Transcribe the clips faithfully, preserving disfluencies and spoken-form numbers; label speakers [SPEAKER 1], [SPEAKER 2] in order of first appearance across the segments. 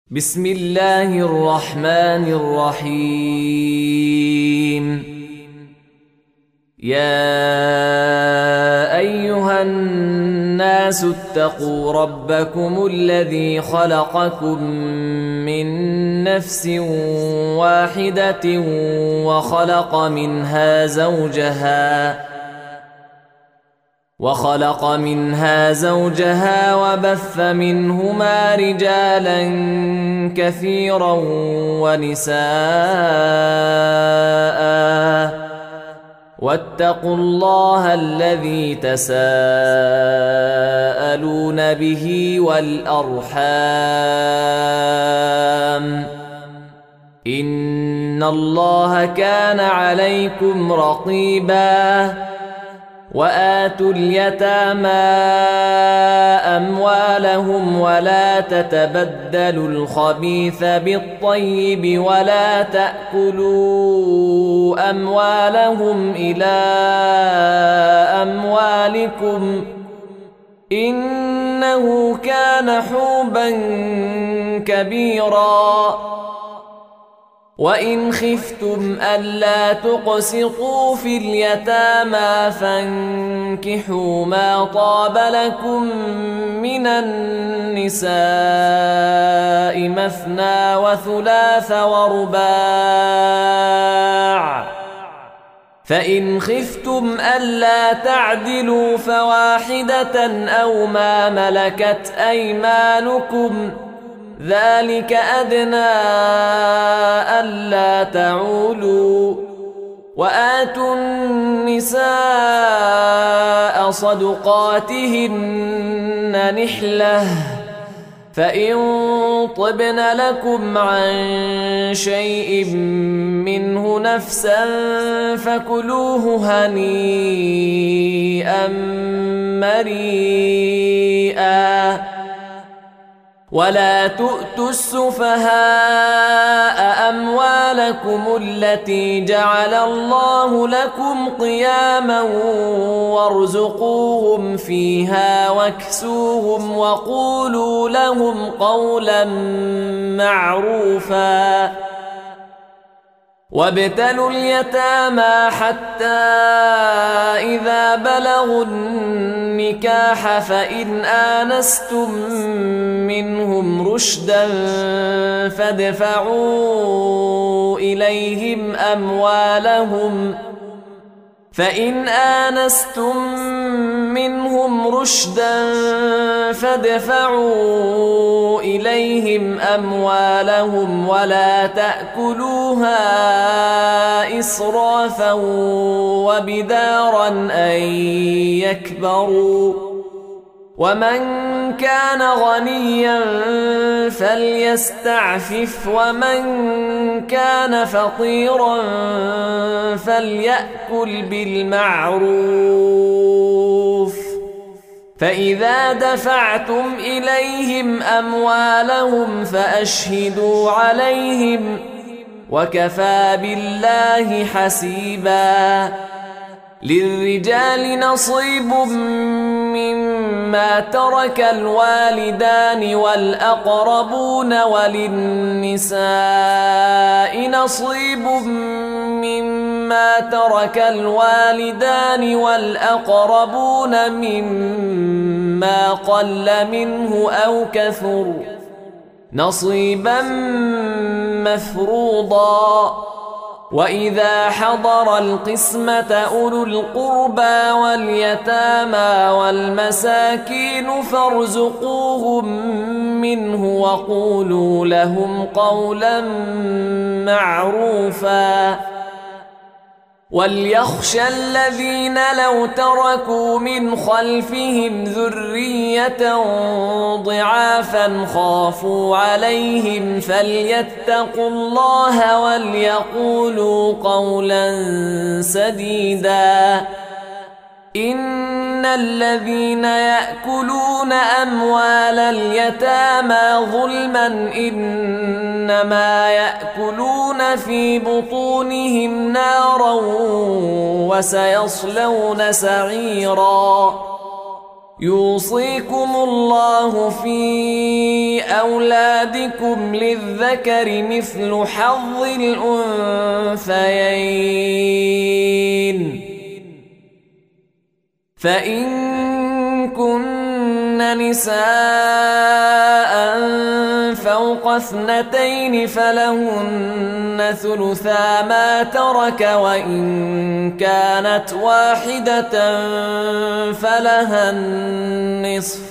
[SPEAKER 1] بسم الله الرحمن الرحيم. يا أيها الناس اتقوا ربكم الذي خلقكم من نفس واحدة وخلق منها زوجها وخلق منها زوجها وبث منهما رجالا كثيرا ونساء، واتقوا الله الذي تساءلون به والأرحام، إن الله كان عليكم رقيبا. وآتوا اليتامى أموالهم ولا تتبدلوا الخبيث بالطيب ولا تأكلوا أموالهم إلى أموالكم إنه كان حوبا كبيرا. وإن خفتم ألا تقسطوا في اليتامى فانكحوا ما طاب لكم من النساء مثنى وثلاث ورباع، فإن خفتم ألا تعدلوا فواحدة أو ما ملكت أيمانكم ذلك أدنى ألا تعولوا. وآتوا النساء صدقاتهن نحلة، فإن طبن لكم عن شيء منه نفسا فكلوه هنيئا مريئا. ولا تؤتوا السفهاء أموالكم التي جعل الله لكم قياما وارزقوهم فيها واكسوهم وقولوا لهم قولا معروفا. وابتلوا اليتامى حتى إذا بلغوا النكاح فإن آنستم منهم رشدا فادفعوا إليهم أموالهم فإن آنستم منهم رشدا فادفعوا إليهم أموالهم ولا تأكلوها إسرافا وبدارا أن يكبروا. ومن كان غنيا فليستعفف ومن كان فقيرا فليأكل بالمعروف. فإذا دفعتم إليهم أموالهم فأشهدوا عليهم وكفى بالله حسيبا. للرجال نصيب مما ترك الوالدان والأقربون وللنساء نصيب مما ترك الوالدان والأقربون مما قل منه أو كثر نصيبا مفروضا. وإذا حضر القسمة أولو القربى واليتامى والمساكين فارزقوهم منه وقولوا لهم قولا معروفا. وليخشى الذين لو تركوا من خلفهم ذرية ضعافا خافوا عليهم فليتقوا الله وليقولوا قولا سديدا. إن الذين يأكلون أموال اليتامى ظلما إنما يأكلون في بطونهم نارا وسيصلون سعيرا. يوصيكم الله في أولادكم للذكر مثل حظ الأنثيين فإن كن نساء فوق اثنتين فلهن ثلثا ما ترك وإن كانت واحدة فلها النصف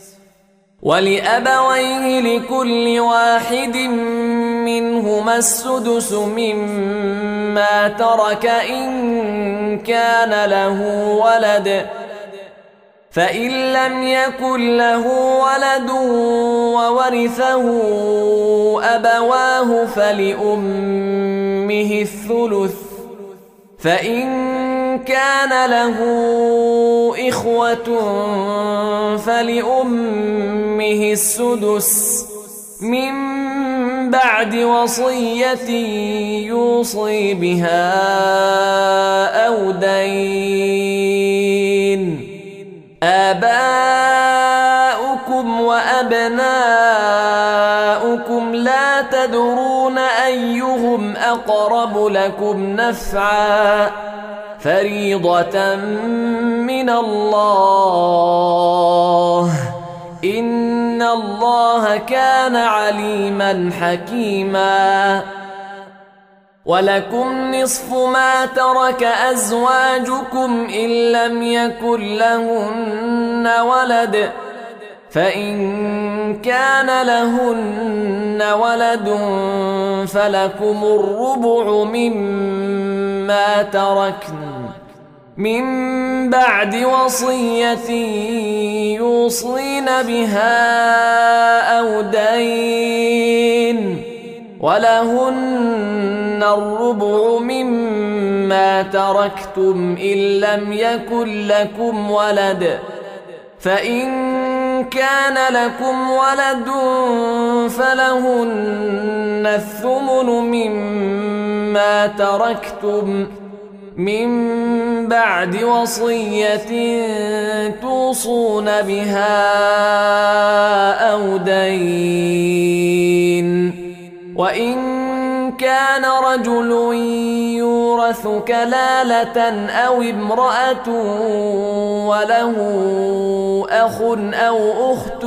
[SPEAKER 1] ولأبويه لكل واحد منهما السدس مما ترك إن كان له ولد فإن لم يكن له ولد وورثه أبواه فلأمه الثلث فإن كان له إخوة فلأمه السدس من بعد وصية يوصي بها أو دين آباؤكم وأبناؤكم لا تدرون أيهم أقرب لكم نفعا فريضة من الله إن الله كان عليما حكيما ولكم نصف ما ترك أزواجكم إن لم يكن لهن ولد فإن كان لهن ولد فلكم الربع مما تركن من بعد وصية يوصين بها أو دين ولهن الربع مما تركتم إن لم يكن لكم ولد فإن كان لكم ولد فلهن الثمن مما تركتم من بعد وصية توصون بها أو دين وإن كان رجل يورث كلالة أو امرأة وله أخ أو أخت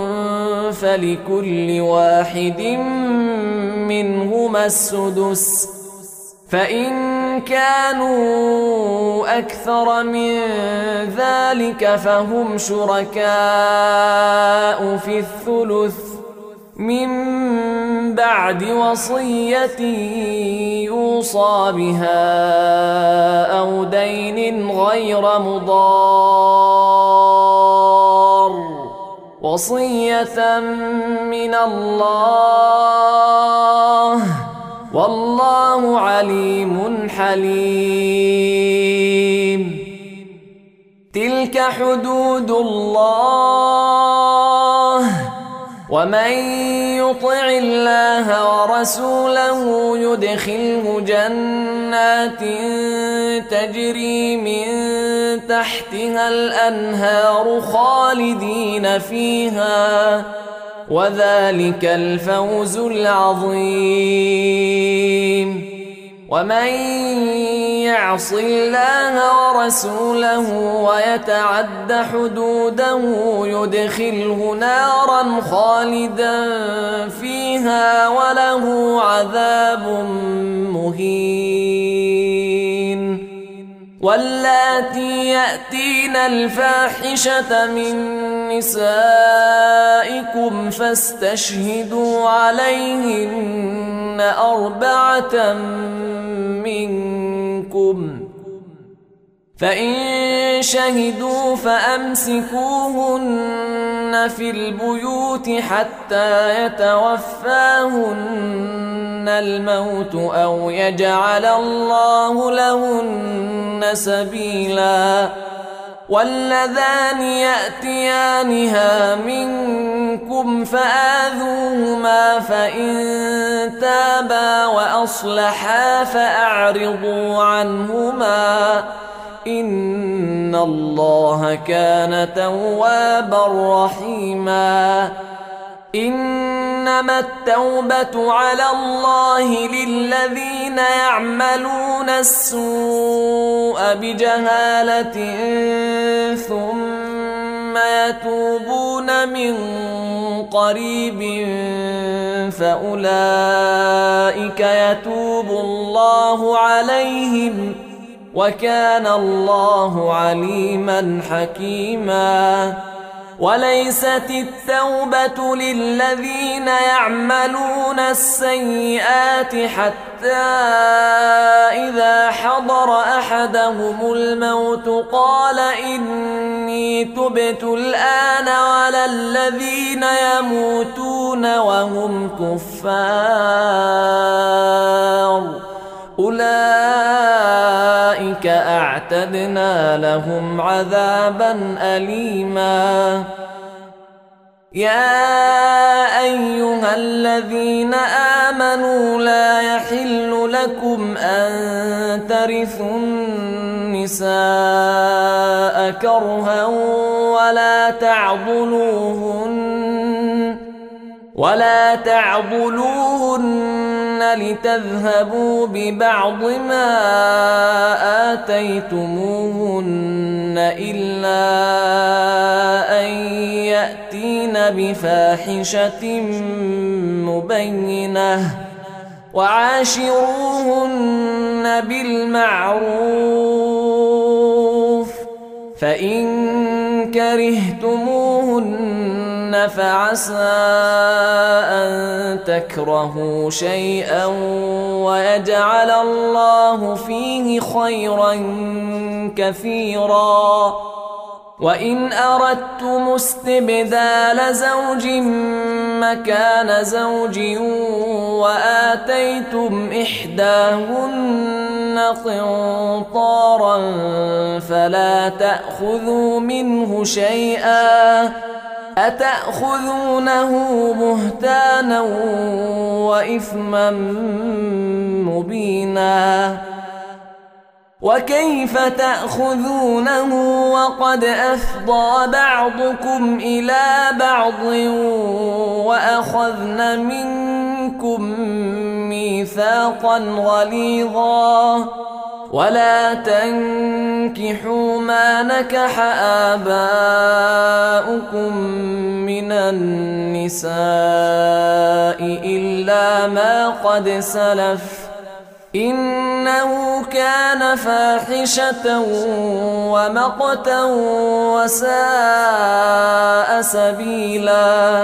[SPEAKER 1] فلكل واحد منهما السدس فإن كانوا أكثر من ذلك فهم شركاء في الثلث من بعد وصية يوصى بها أو دين غير مضار وصية من الله والله عليم حليم تلك حدود الله ومن يطع الله ورسوله يدخله جنات تجري من تحتها الأنهار خالدين فيها وذلك الفوز العظيم ومن يعص الله ورسوله ويتعد حدوده يدخله نارا خالدا فيها وله عذاب مهين واللاتي يأتين الفاحشة من نسائكم فاستشهدوا عليهن أربعة منكم فإن شهدوا فأمسكوهن في البيوت حتى يتوفاهن الموت أو يجعل الله لهن سبيلا واللذان يأتيانها منكم فآذوهما فإن تابا وأصلحا فأعرضوا عنهما إن الله كان توابا رحيما. إنما التوبة على الله للذين يعملون السوء بجهالة ثم يتوبون من قريب فأولئك يتوب الله عليهم وكان الله عليما حكيما. وليست التوبة للذين يعملون السيئات حتى إذا حضر أحدهم الموت قال إني تبت الآن، ولا الذين يموتون وهم كفار أولئك أعتدنا لهم عذابا أليما. يا أيها الذين آمنوا لا يحل لكم أن ترثوا النساء كرها ولا تعضلوهن ولا تعضلوهن لتذهبوا ببعض ما آتيتموهن إلا أن يأتين بفاحشة مبينة وعاشروهن بالمعروف، فإن كرهتموهن فعسى أن تكرهوا شيئا ويجعل الله فيه خيرا كثيرا. وإن أردتم استبدال زوج مكان زوج وآتيتم إحداهن قنطارا فلا تأخذوا منه شيئا أتأخذونه بهتانا وإثما مبينا. وكيف تأخذونه وقد أفضى بعضكم إلى بعض وأخذن منكم ميثاقا غليظا؟ ولا تنكحوا ما نكح آباؤكم من النساء إلا ما قد سلف إنه كان فاحشة ومقتا وساء سبيلا.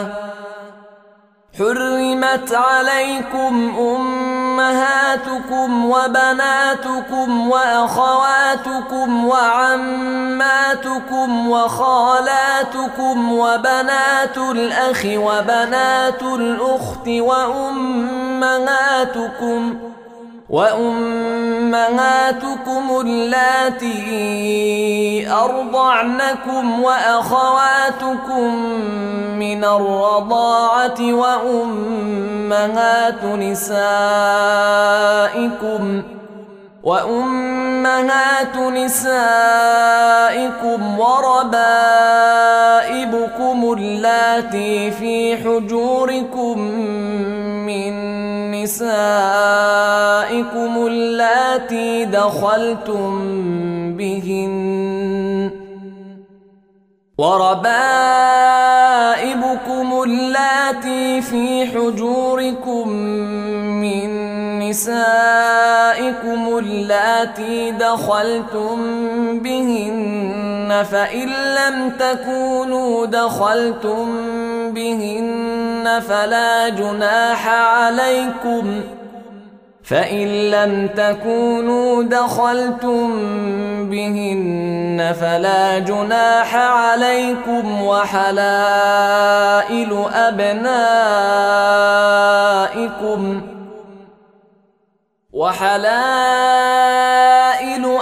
[SPEAKER 1] حرمت عليكم أمهاتكم وبناتكم وأخواتكم وعماتكم وخالاتكم وبنات الأخ وبنات الأخت وأمهاتكم وأمهاتكم اللاتي أرضعنكم وأخواتكم من الرضاعة وأمهات نسائكم وأمهات نسائكم وربائبكم اللاتي في حجوركم من نسائكم اللاتي دخلتم بهن وربائبكم اللاتي في حجوركم من نسائكم اللاتي دخلتم بهن فإن لم تكونوا دخلتم بهن فلا جناح عليكم فإن لم تكونوا دخلتم بهن فلا جناح عليكم وحلائل أبنائكم وحلائل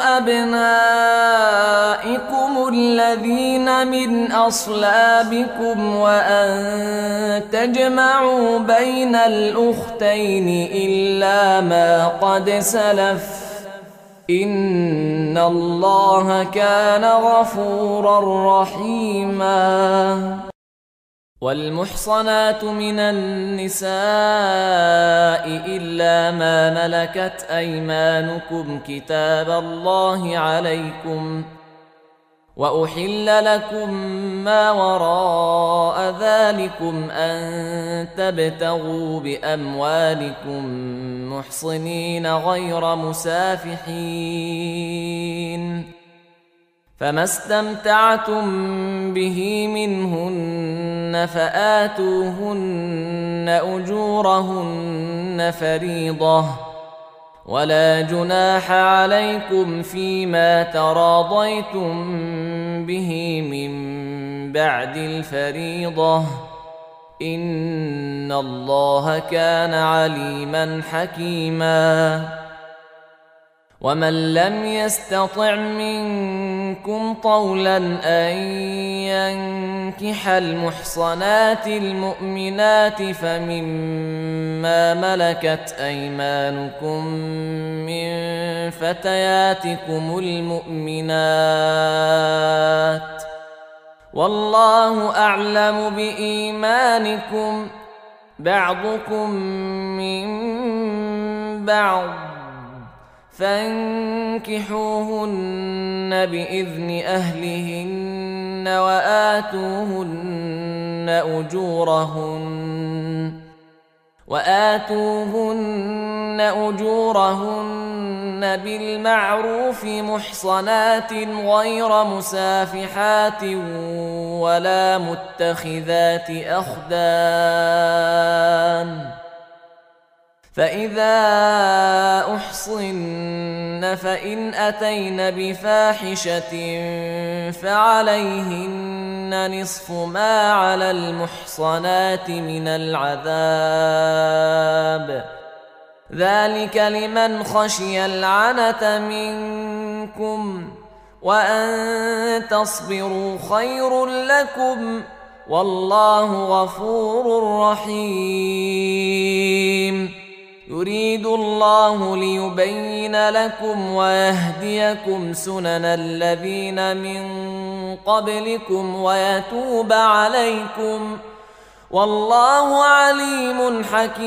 [SPEAKER 1] أبنائكم الذين من أصلابكم وأن تجمعوا بين الأختين إلا ما قد سلف إن الله كان غفورا رحيما. والمحصنات من النساء إلا ما ملكت أيمانكم كتاب الله عليكم، وأحل لكم ما وراء ذلكم أن تبتغوا بأموالكم محصنين غير مسافحين، فما استمتعتم به منهن فآتوهن أجورهن فريضة، ولا جناح عليكم فيما تراضيتم به من بعد الفريضة، إن الله كان عليما حكيما. ومن لم يستطع منكم طولا أن ينكح المحصنات المؤمنات فمما ملكت أيمانكم من فتياتكم المؤمنات، والله أعلم بإيمانكم، بعضكم من بعض، فانكحوهن بإذن أهلهن وآتوهن أجورهن وآتوهن أجورهن بالمعروف محصنات غير مسافحات ولا متخذات أخدان، فإذا أحصن فإن أتين بفاحشة فعليهن نصف ما على المحصنات من العذاب، ذلك لمن خشي العنة منكم، وأن تصبروا خير لكم، والله غفور رحيم. يريد الله ليبين لكم ويهديكم سنن الذين من قبلكم ويتوب عليكم، والله عليم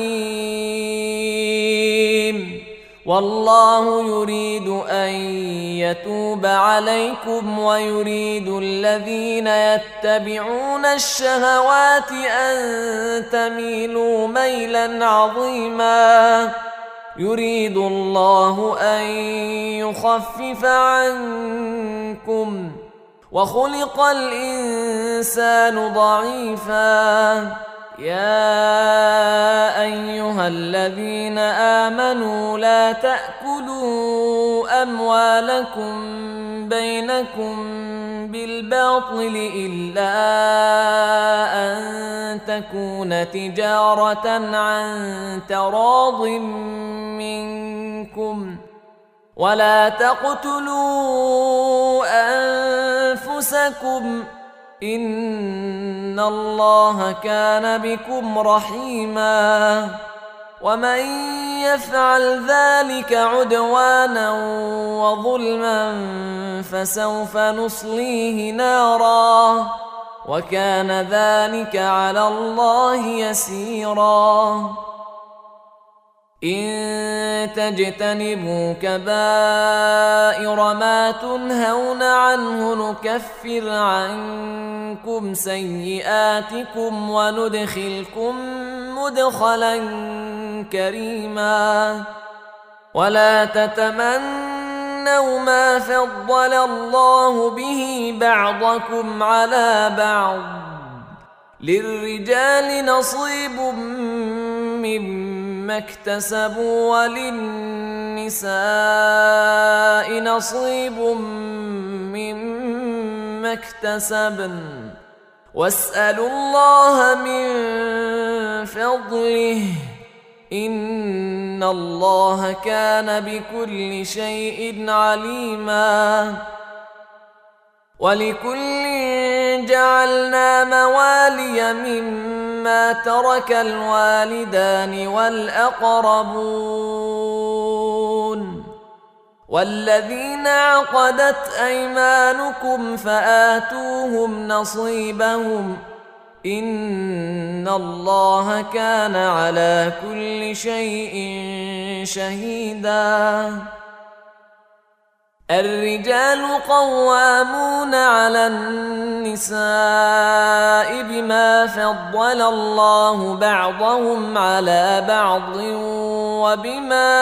[SPEAKER 1] حكيم. والله يريد أن يتوب عليكم ويريد الذين يتبعون الشهوات أن تميلوا ميلا عظيما. يريد الله أن يخفف عنكم، وخلق الإنسان ضعيفا. يا أيها الذين آمنوا لا تأكلوا أموالكم بينكم بالباطل إلا أن تكون تجارة عن تراض منكم، ولا تقتلوا أنفسكم، إن الله كان بكم رحيما. ومن يفعل ذلك عدوانا وظلما فسوف نصليه نارا، وكان ذلك على الله يسيرا. إن تجتنبوا كبائر ما تنهون عنه نكفر عنكم سيئاتكم وندخلكم مدخلا كريما. ولا تتمنوا ما فضل الله به بعضكم على بعض، للرجال نصيب مما اكتسبوا وللنساء نصيب مما اكتسبن، واسألوا الله من فضله، إن الله كان بكل شيء عليما. ولكل جعلنا موالي مما ترك الوالدان والأقربون، والذين عقدت أيمانكم فآتوهم نصيبهم إن الله كان على كل شيء شهيدا. الرجال قوامون على النساء بما فضل الله بعضهم على بعض وبما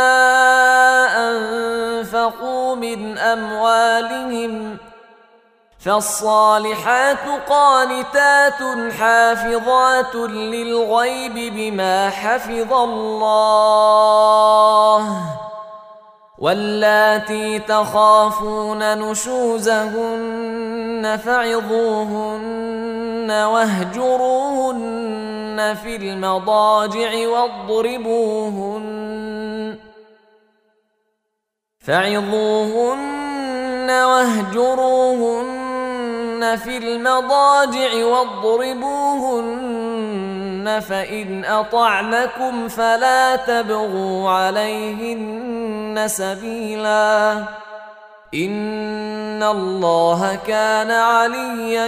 [SPEAKER 1] أنفقوا من أموالهم، فالصالحات قانتات حافظات للغيب بما حفظ الله، واللاتي تخافون نشوزهن فعظوهن واهجروهن في المضاجع واضربوهن فعظوهن واهجروهن في المضاجع واضربوهن، فإن أطعنكم فلا تبغوا عليهن سبيلا إن الله كان عليا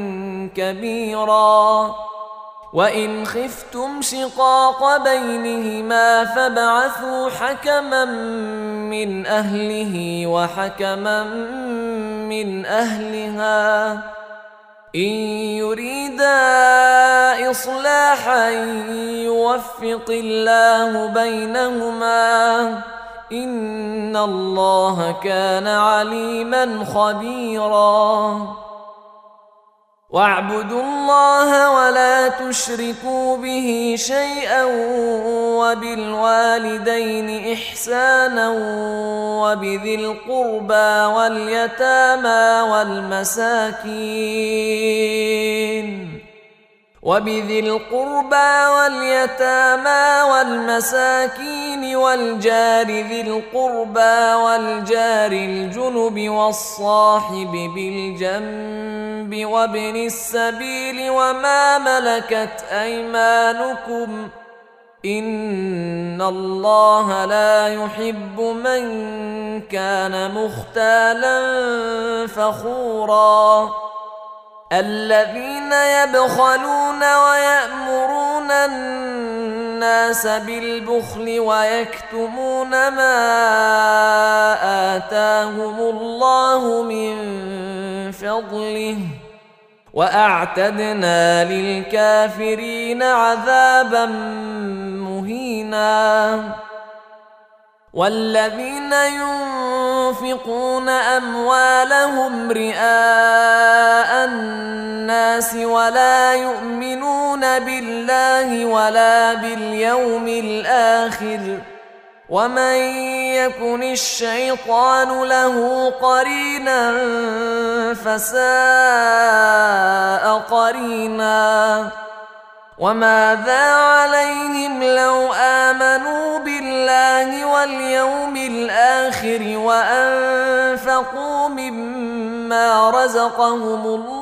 [SPEAKER 1] كبيرا. وإن خفتم شقاق بينهما فابعثوا حكما من أهله وحكما من أهلها إن يريدا إصلاحا يوفق الله بينهما إن الله كان عليما خبيرا. واعبدوا الله ولا تشركوا به شيئا وبالوالدين إحسانا وبذي القربى واليتامى والمساكين وبذي القربى واليتامى والمساكين والجار ذي القربى والجار الجنب والصاحب بالجنب وابن السبيل وما ملكت أيمانكم إن الله لا يحب من كان مختالا فخورا. الذين يبخلون ويأمرون الناس بالبخل ويكتمون ما آتاهم الله من فضله وأعتدنا للكافرين عذابا مهينا. والذين ينفقون أموالهم رئاء الناس ولا يؤمنون بالله ولا باليوم الآخر ومن يكن الشيطان له قرينا فساء قرينا. وماذا عليهم لو آمنوا بالله واليوم الآخر وأنفقوا مما رزقهم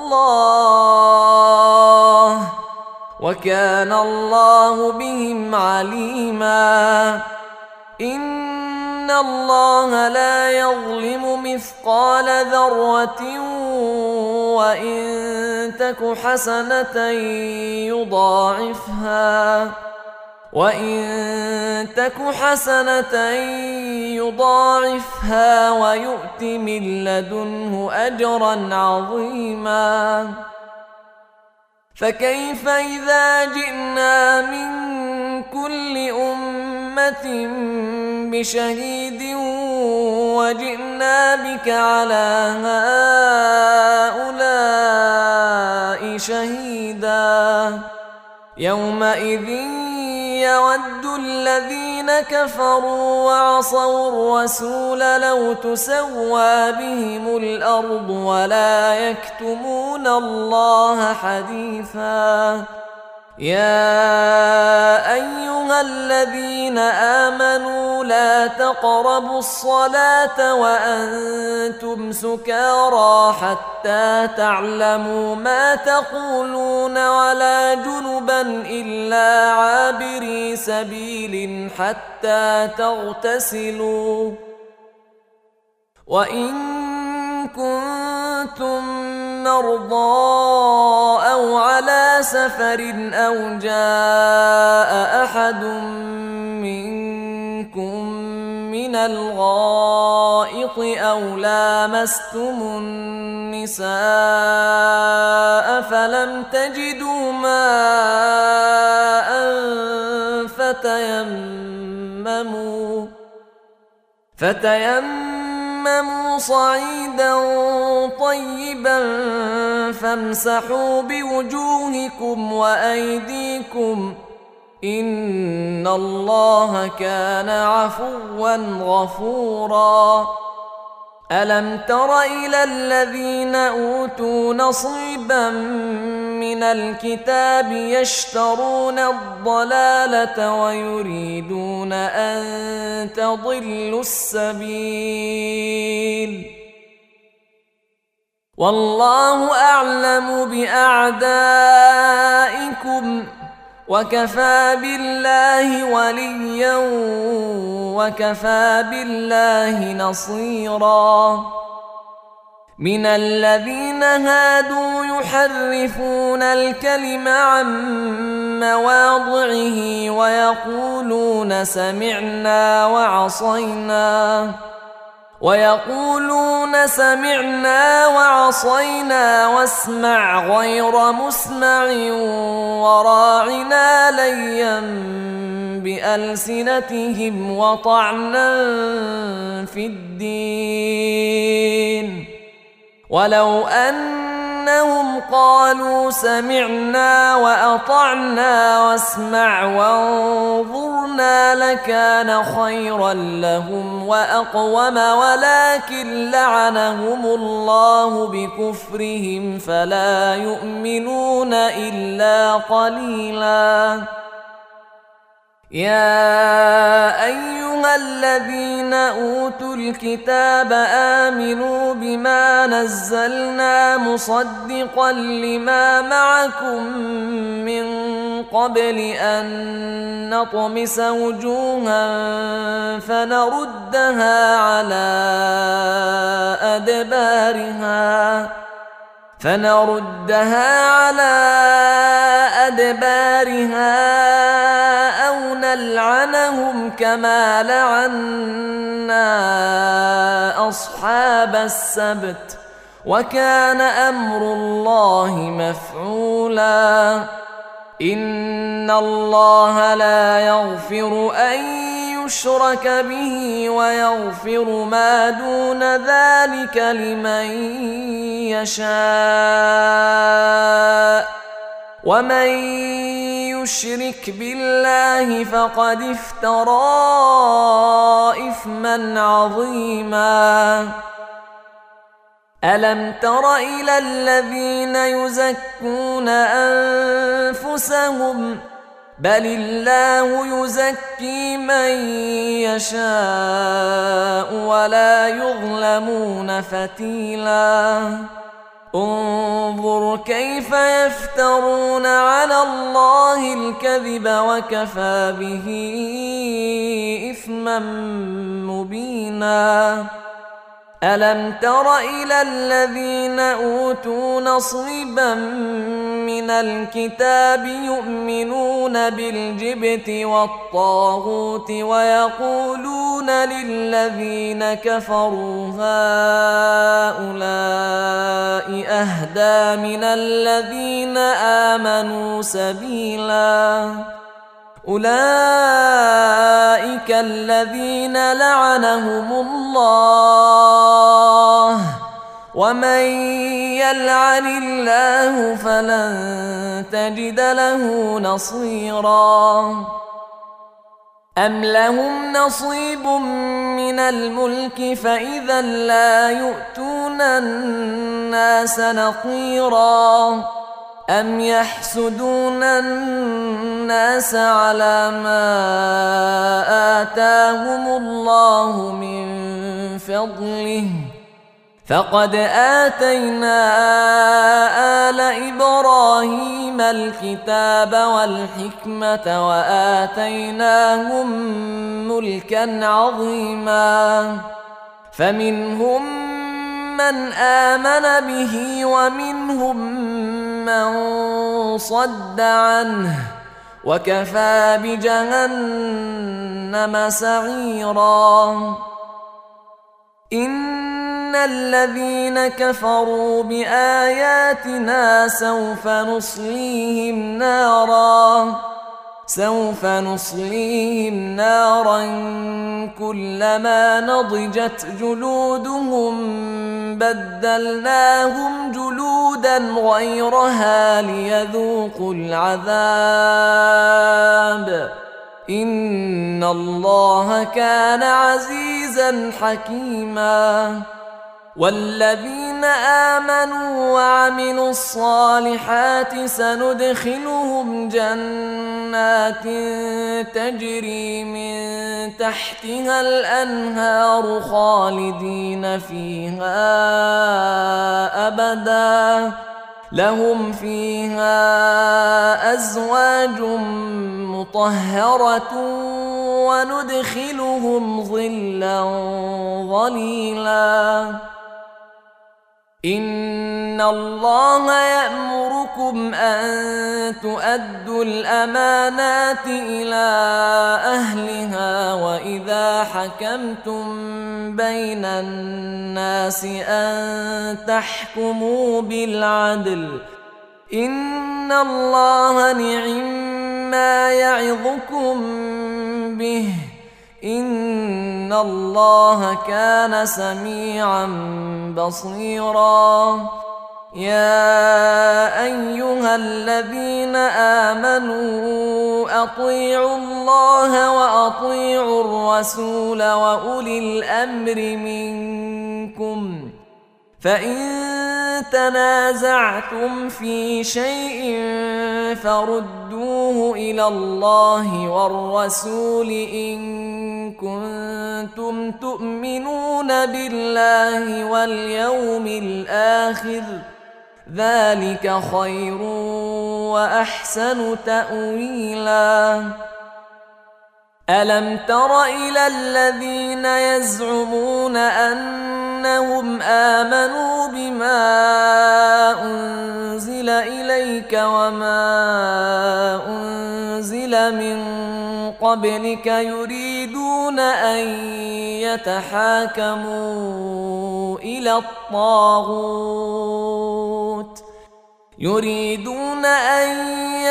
[SPEAKER 1] الله وكان الله بهم عليما. إن الله لا يظلم مثقال ذرة وإن تك حسنة يضاعفها وإن تك حسنة يضاعفها ويؤت من لدنه أجرا عظيما. فكيف إذا جئنا من كل أمة بشهيد وجئنا بك على هؤلاء شهيدا يومئذ يود الذين كفروا وعصوا الرسول لو تسوى بهم الأرض ولا يكتمون الله حديثا. يا أيها الذين آمنوا لا تقربوا الصلاة وأنتم سكارى حتى تعلموا ما تقولون ولا جنبا إلا عابري سبيل حتى تغتسلوا وإن كنتم مرضى أو على سفر أو جاء أحد منكم من الغائط أو لامستم النساء فلم تجدوا ماء فتيمموا فتيمموا صعيدا طيبا فامسحوا بوجوهكم وأيديكم إن الله كان عفوا غفورا. ألم تر إلى الذين أوتوا نصيبا من الكتاب يشترون الضلالة ويريدون أن تضلوا السبيل والله أعلم بأعدائكم وكفى بالله وليا وكفى بالله نصيرا. من الذين هادوا يحرفون الكلم عن مواضعه ويقولون سمعنا وعصينا ويقولون سمعنا وعصينا واسمع غير مسمع وراعنا ليا بألسنتهم وطعنا في الدين ولو أنهم قالوا سمعنا وأطعنا واسمع وانظرنا لكان خيرا لهم وأقوم ولكن لعنهم الله بكفرهم فلا يؤمنون إلا قليلا. يا أيها الذين أوتوا الكتاب آمنوا بما نزلنا مصدقا لما معكم من قبل أن نطمس وجوها فنردها على أدبارها فنردها على أدبارها أو نلعنهم كما لعنا أصحاب السبت وكان أمر الله مفعولا. إن الله لا يغفر أن يشرك به ويغفر ما دون ذلك لمن يشاء ومن يشرك بالله فقد افترى إثما عظيما. ألم تر إلى الذين يزكون أنفسهم بل الله يزكي من يشاء ولا يظلمون فتيلا. انظر كيف يفترون على الله الكذب وكفى به إثما مبينا. ألم تر إلى الذين أوتوا نصيبا من الكتاب يؤمنون بالجبت والطاغوت ويقولون للذين كفروا هؤلاء أهدى من الذين آمنوا سبيلا. أولئك الذين لعنهم الله ومن يلعن الله فلن تجد له نصيرا. أم لهم نصيب من الملك فإذا لا يؤتون الناس نقيرا. أم يحسدون الناس على ما آتاهم الله من فضله فقد آتينا آل إبراهيم الكتاب والحكمة وآتيناهم ملكا عظيما. فمنهم من آمن به ومنهم من صد عنه وكفى بجهنم سعيرا. إن الذين كفروا بآياتنا سوف نصليهم نارا سوف نصليهم نارا كلما نضجت جلودهم بدلناهم جلودا غيرها ليذوقوا العذاب إن الله كان عزيزا حكيما. والذين آمنوا وعملوا الصالحات سندخلهم جنات تجري من تحتها الأنهار خالدين فيها أبدا لهم فيها أزواج مطهرة وندخلهم ظلا ظليلا. إن الله يأمركم أن تؤدوا الأمانات إلى أهلها وإذا حكمتم بين الناس أن تحكموا بالعدل إن الله نعما يعظكم به إن الله كان سميعا بصيرا. يا أيها الذين آمنوا أطيعوا الله وأطيعوا الرسول وأولي الأمر منكم فإن تنازعتم في شيء فردوه إلى الله والرسول إن كنتم تؤمنون بالله واليوم الآخر ذلك خير وأحسن تأويلا. ألم تر إلى الذين يزعمون أنهم آمنوا بما أنزل إليك وما أنزل من قبلك يريدون أن يتحاكموا إلى الطاغوت يريدون أن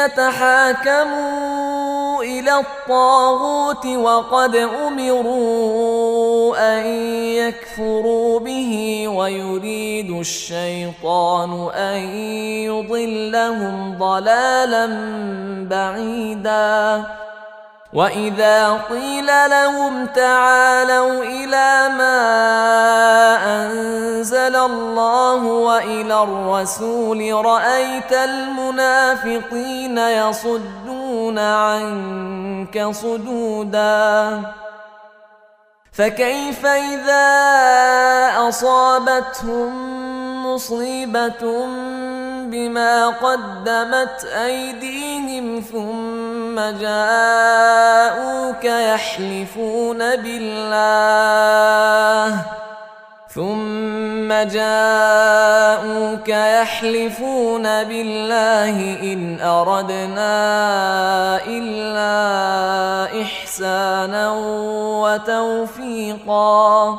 [SPEAKER 1] يتحاكموا إلى الطاغوت وقد أمروا أن يكفروا به ويريد الشيطان أن يضلهم ضلالا بعيدا. وإذا قيل لهم تعالوا إلى ما أنزل الله وإلى الرسول رأيت المنافقين يصدون عنك صدودا. فكيف إذا أصابتهم مصيبة بما قدمت أيديهم ثم جاءوك يحلفون بالله ثم جاءوك يحلفون بالله إن أردنا إلا إحسانا وتوفيقا.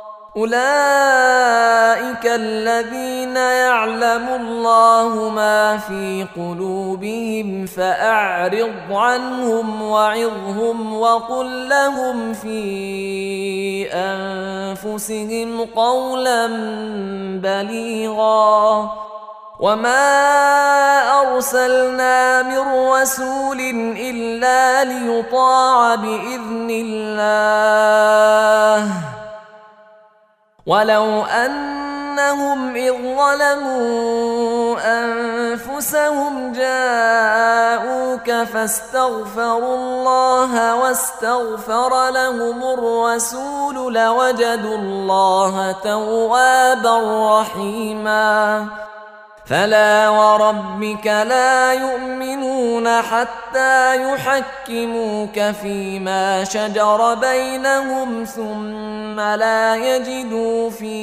[SPEAKER 1] أولئك الذين يعلم الله ما في قلوبهم فأعرض عنهم وعظهم وقل لهم في أنفسهم قولا بليغا. وما أرسلنا من رسول إلا ليطاع بإذن الله ولو أنهم إذ ظلموا أنفسهم جاءوك فاستغفروا الله واستغفر لهم الرسول لوجدوا الله توابا رحيما. فلا وربك لا يؤمنون حتى يحكموك فيما شجر بينهم ثم لا يجدوا في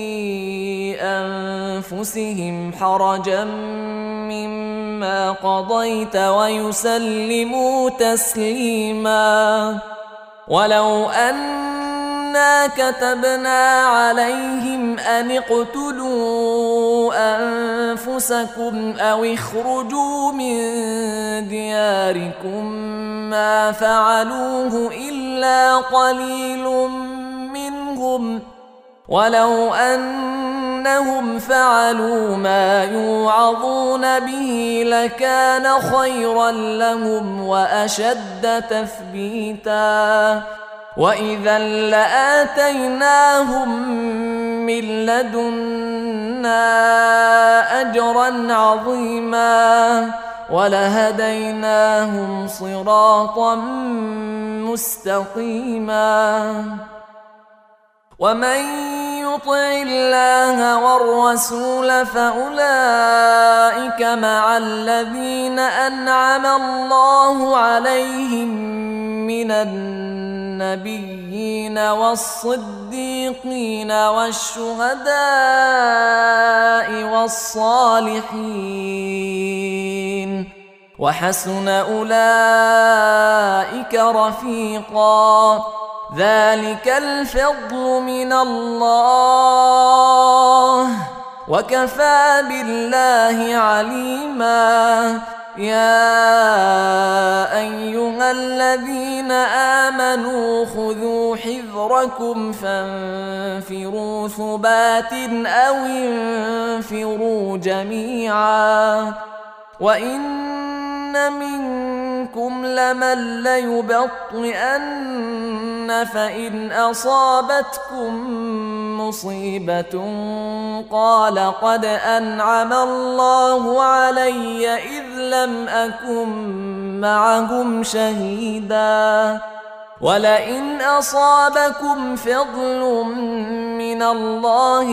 [SPEAKER 1] أنفسهم حرجا مما قضيت ويسلموا تسليما. ولو أنا كتبنا عليهم أن اقتلوا أنفسكم أو اخرجوا من دياركم ما فعلوه إلا قليل منهم، ولو أنهم فعلوا ما يوعظون به لكان خيرا لهم وأشد تثبيتا، وإذا لآتيناهم من لدنا أجرا عظيما ولهديناهم صراطا مستقيما. ومن يطع الله والرسول فأولئك مع الذين أنعم الله عليهم من النبيين والصديقين والشهداء والصالحين وحسن أولئك رفيقا. ذلك الفضل من الله وكفى بالله عليما. يا أيها الذين آمنوا خذوا حذركم فانفروا ثبات أو انفروا جميعا. وإن منكم لمن ليبطئن فإن أصابتكم مصيبة قال قد أنعم الله علي إذ لم أكن معهم شهيدا. ولئن أصابكم فضل من الله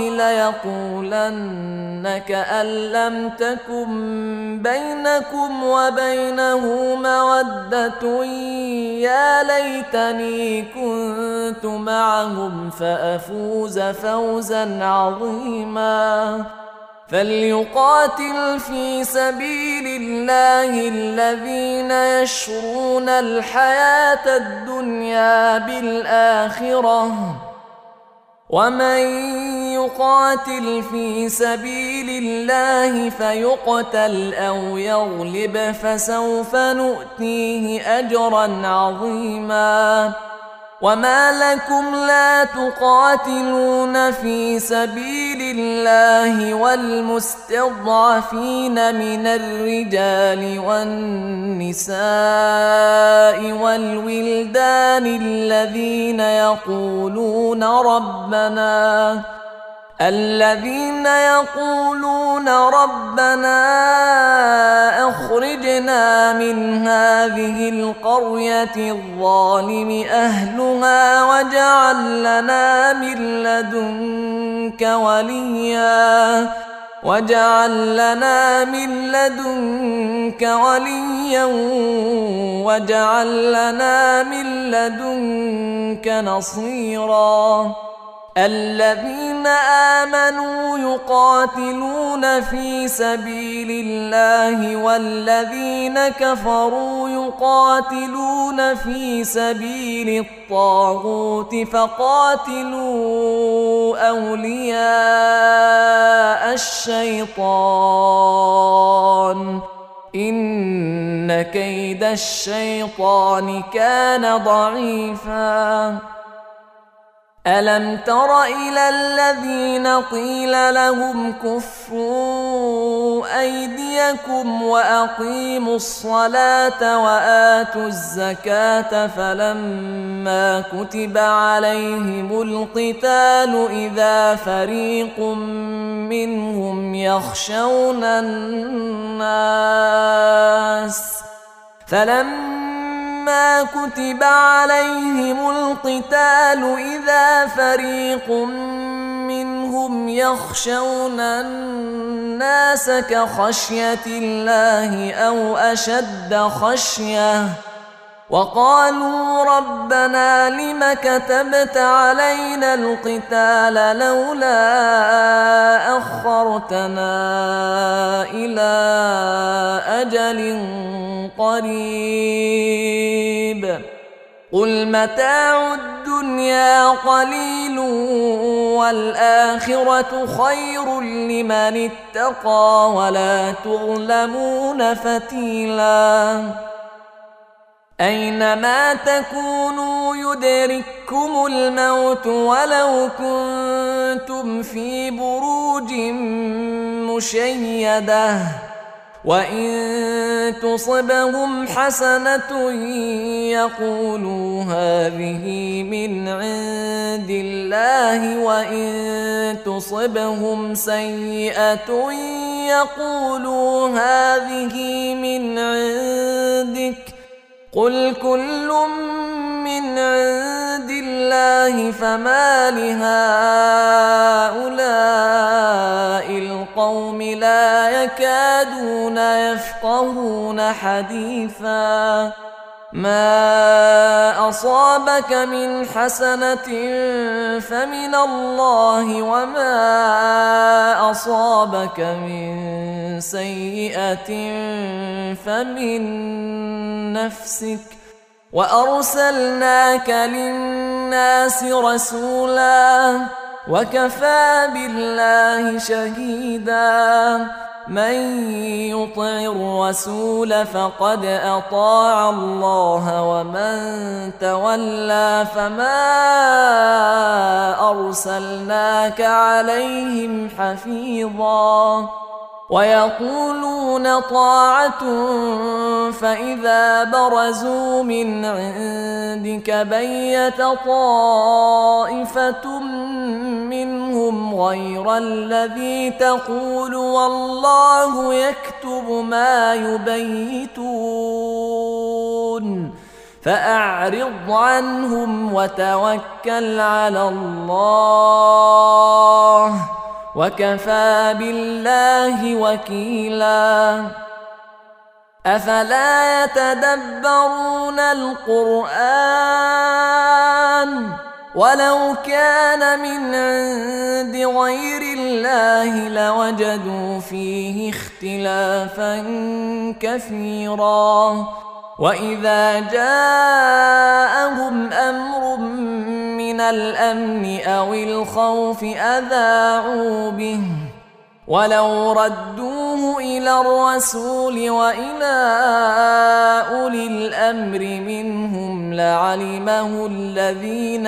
[SPEAKER 1] ليقولن كأن لم تكن بينكم وبينه مودة يا ليتني كنت معهم فأفوز فوزا عظيما. فليقاتل في سبيل الله الذين يشرون الحياة الدنيا بالآخرة، ومن يقاتل في سبيل الله فيقتل أو يغلب فسوف نؤتيه أجرا عظيما. وما لكم لا تقاتلون في سبيل الله والمستضعفين من الرجال والنساء والولدان الذين يقولون ربنا الذين يقولون ربنا أخرجنا من هذه القرية الظالم أهلها واجعل لنا من لدنك وليا واجعل لنا من لدنك وليا واجعل لنا من لدنك نصيرا. الذين آمنوا يقاتلون في سبيل الله والذين كفروا يقاتلون في سبيل الطاغوت فقاتلوا أولياء الشيطان إن كيد الشيطان كان ضعيفا. ألم تر إلى الذين قيل لهم كفوا أيديكم وأقيموا الصلاة وآتوا الزكاة فلما كتب عليهم القتال إذا فريق منهم يخشون الناس فلما ما كتب عليهم القتال إذا فريق منهم هم يخشون الناس كخشية الله أو أشد خشية وقالوا ربنا لم كتبت علينا القتال لولا أخرتنا إلى أجل قريب قل متاع الدنيا قليل والآخرة خير لمن اتقى ولا تظلمون فتيلا أينما تكونوا يدرككم الموت ولو كنتم في بروج مشيدة وإن تصبهم حسنة يقولوا هذه من عند الله وإن تصبهم سيئة يقولوا هذه من عندك قل كل من عند الله فما لهؤلاء القوم لا يكادون يفقهون حديثا ما أصابك من حسنة فمن الله وما أصابك من سيئة فمن نفسك وأرسلناك للناس رسولا وكفى بالله شهيدا من يطع الرسول فقد أطاع الله ومن تولى فما أرسلناك عليهم حفيظا ويقولون طاعة فإذا برزوا من عندك بيت طائفة منهم غير الذي تقول والله يكتب ما يبيتون فأعرض عنهم وتوكل على الله وكفى بالله وكيلا أفلا يتدبرون القرآن ولو كان من عند غير الله لوجدوا فيه اختلافا كثيرا وإذا جاءهم أمر من الأمن أو الخوف أذاعوا به ولو ردوه إلى الرسول وإلى أولي الأمر منهم لعلمه الذين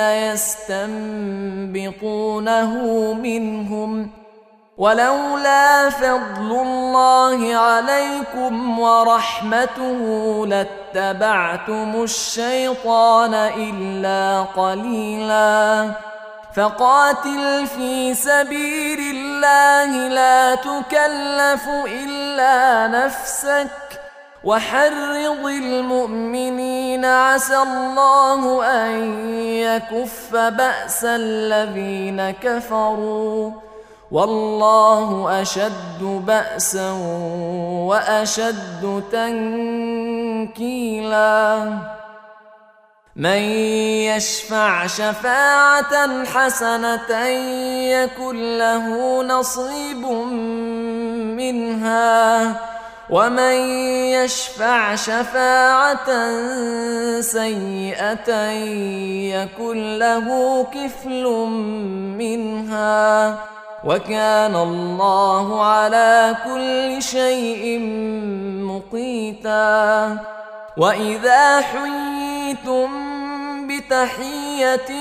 [SPEAKER 1] يستنبطونه منهم ولولا فضل الله عليكم ورحمته لاتبعتم الشيطان إلا قليلا فقاتل في سبيل الله لا تكلف إلا نفسك وحرض المؤمنين عسى الله أن يكف بأس الذين كفروا والله أشد بأسا وأشد تنكيلا من يشفع شفاعة حسنة يكن له نصيب منها ومن يشفع شفاعة سيئة يكن له كفل منها وكان الله على كل شيء مقيتا وإذا حييتم بتحية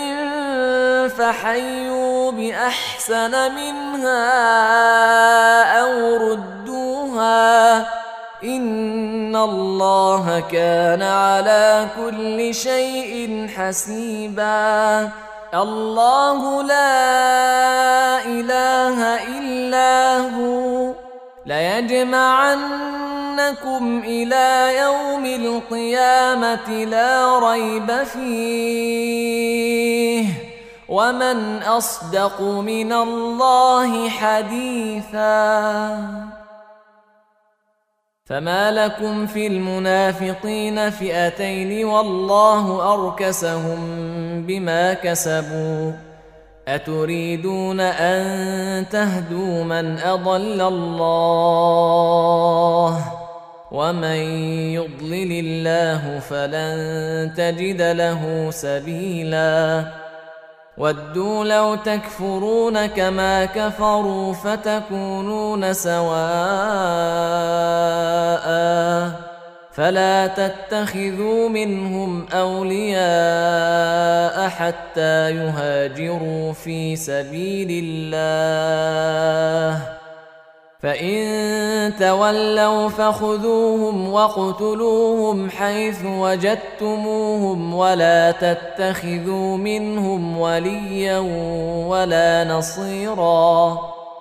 [SPEAKER 1] فحيوا بأحسن منها أو ردوها إن الله كان على كل شيء حسيبا الله لا إله إلا هو ليجمعنكم إلى يوم القيامة لا ريب فيه ومن أصدق من الله حديثا. فما لكم في المنافقين فئتين والله أركسهم بما كسبوا أتريدون أن تهدوا من أضل الله ومن يضلل الله فلن تجد له سبيلا. ودوا لو تكفرون كما كفروا فتكونون سواء فلا تتخذوا منهم أولياء حتى يهاجروا في سبيل الله فإن تولوا فخذوهم واقتلوهم حيث وجدتموهم ولا تتخذوا منهم وليا ولا نصيرا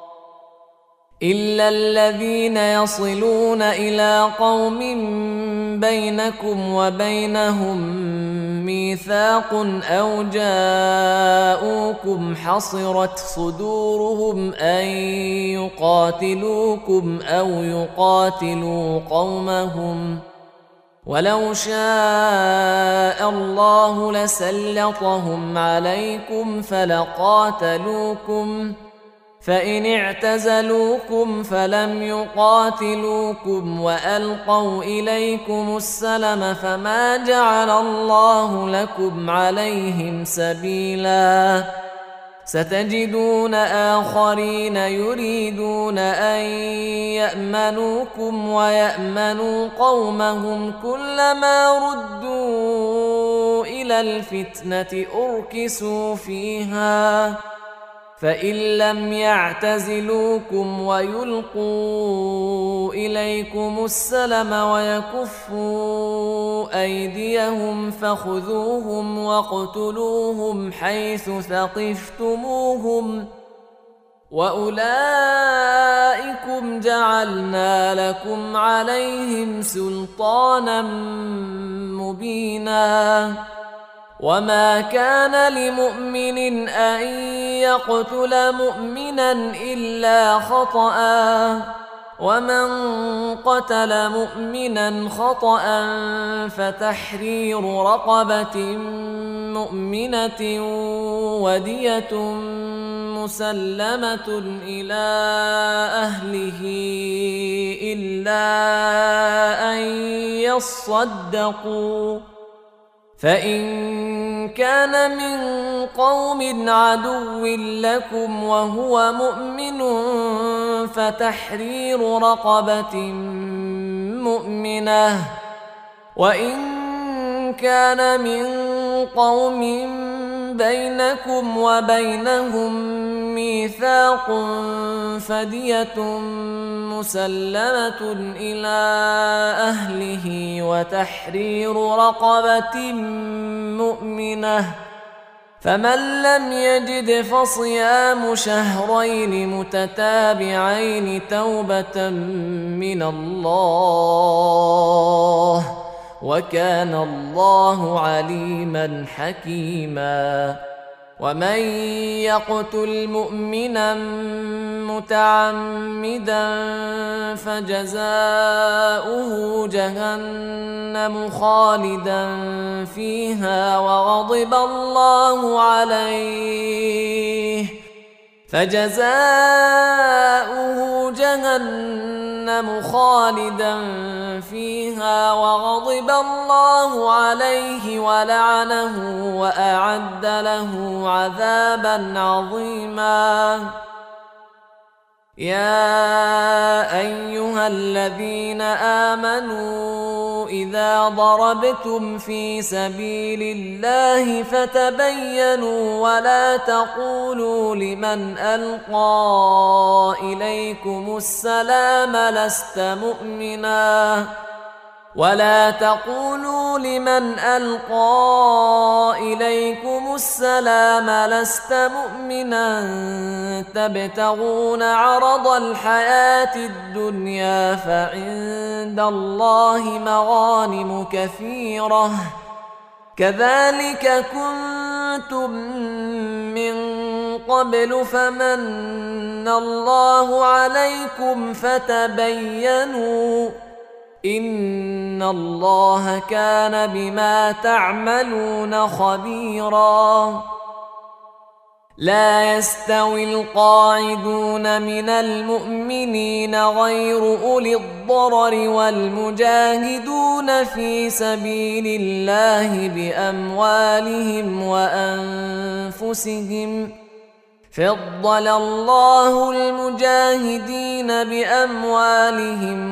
[SPEAKER 1] إلا الذين يصلون إلى قوم بينكم وبينهم ميثاق أو جاءوكم حصرت صدورهم أن يقاتلوكم أو يقاتلوا قومهم ولو شاء الله لسلطهم عليكم فلقاتلوكم فإن اعتزلوكم فلم يقاتلوكم وألقوا إليكم السلم فما جعل الله لكم عليهم سبيلا. ستجدون آخرين يريدون أن يأمنوكم ويأمنوا قومهم كلما ردوا إلى الفتنة أركسوا فيها فإن لم يعتزلوكم ويلقوا إليكم السلم ويكفوا أيديهم فخذوهم واقتلوهم حيث ثقفتموهم وأولئكم جعلنا لكم عليهم سلطانا مبينا. وما كان لمؤمن أن يقتل مؤمنا إلا خطأ ومن قتل مؤمنا خطأ فتحرير رقبة مؤمنة ودية مسلمة إلى أهله إلا أن يصدقوا فإن كان من قوم عدو لكم وهو مؤمن فتحرير رقبة مؤمنة وإن كان من قوم بينكم وبينهم ميثاق فدية مسلمة إلى أهله وتحرير رقبة مؤمنة فمن لم يجد فصيام شهرين متتابعين توبة من الله وكان الله عليما حكيما. ومن يقتل مؤمنا متعمدا فجزاؤه جهنم خالدا فيها وغضب الله عليه فجزاؤه جهنم خالدا فيها وغضب الله عليه ولعنه وأعد له عذابا عظيما. يا أيها الذين آمنوا إذا ضربتم في سبيل الله فتبينوا ولا تقولوا لمن ألقى إليكم السلام لست مؤمنا ولا تقولوا لمن ألقى إليكم السلام لست مؤمنا تبتغون عرض الحياة الدنيا فعند الله مغانم كثيرة كذلك كنتم كنتم من قبل فمن الله عليكم فتبينوا إن الله كان بما تعملون خبيرا. لا يستوي القاعدون من المؤمنين غير أولي الضرر والمجاهدون في سبيل الله بأموالهم وأنفسهم. فضل الله المجاهدين بأموالهم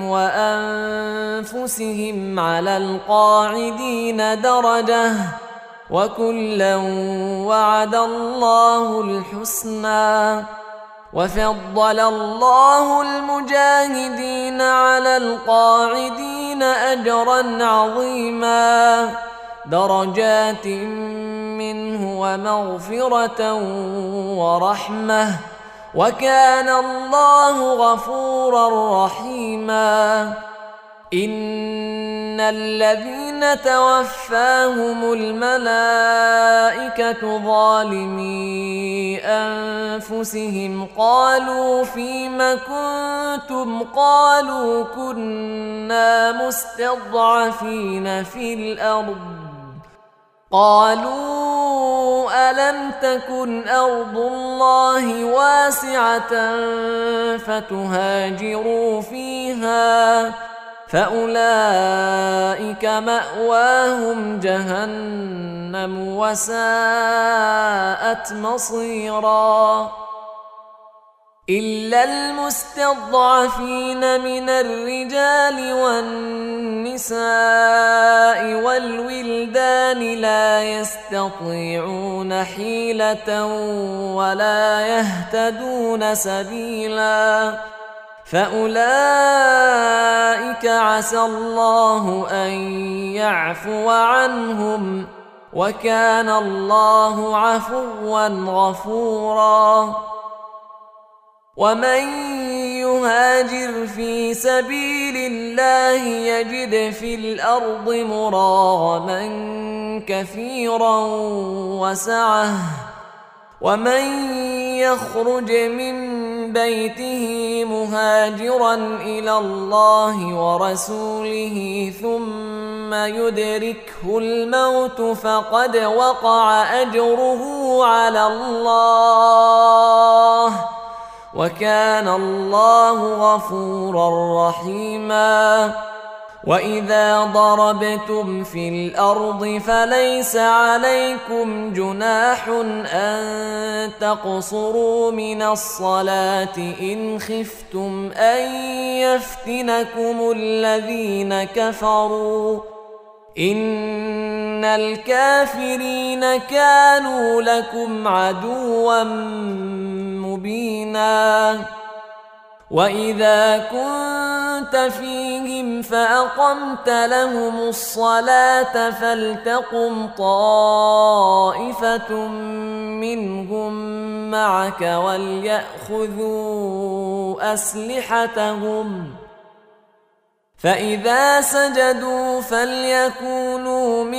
[SPEAKER 1] وأنفسهم على القاعدين درجة وكلا وعد الله الحسنى. وفضل الله المجاهدين على القاعدين أجرا عظيما درجات منه ومغفرة ورحمة وكان الله غفورا رحيما. إن الذين توفاهم الملائكة ظالمي أنفسهم قالوا فيم كنتم قالوا كنا مستضعفين في الأرض قالوا ألم تكن أرض الله واسعة فتهاجروا فيها فأولئك مأواهم جهنم وساءت مصيرا. إلا المستضعفين من الرجال والنساء والولدان لا يستطيعون حيلة ولا يهتدون سبيلا فأولئك عسى الله أن يعفو عنهم وكان الله عفوا غفورا. ومن يهاجر في سبيل الله يجد في الأرض مراغما كثيرا وسعة ومن يخرج من بيته مهاجرا إلى الله ورسوله ثم يدركه الموت فقد وقع أجره على الله وكان الله غفورا رحيما. وإذا ضربتم في الأرض فليس عليكم جناح أن تقصروا من الصلاة إن خفتم أن يفتنكم الذين كفروا إن الكافرين كانوا لكم عدوا مبينا. وإذا كنت فيهم فأقمت لهم الصلاة فلتقم طائفة منهم معك وليأخذوا أسلحتهم فإذا سجدوا فليكونوا من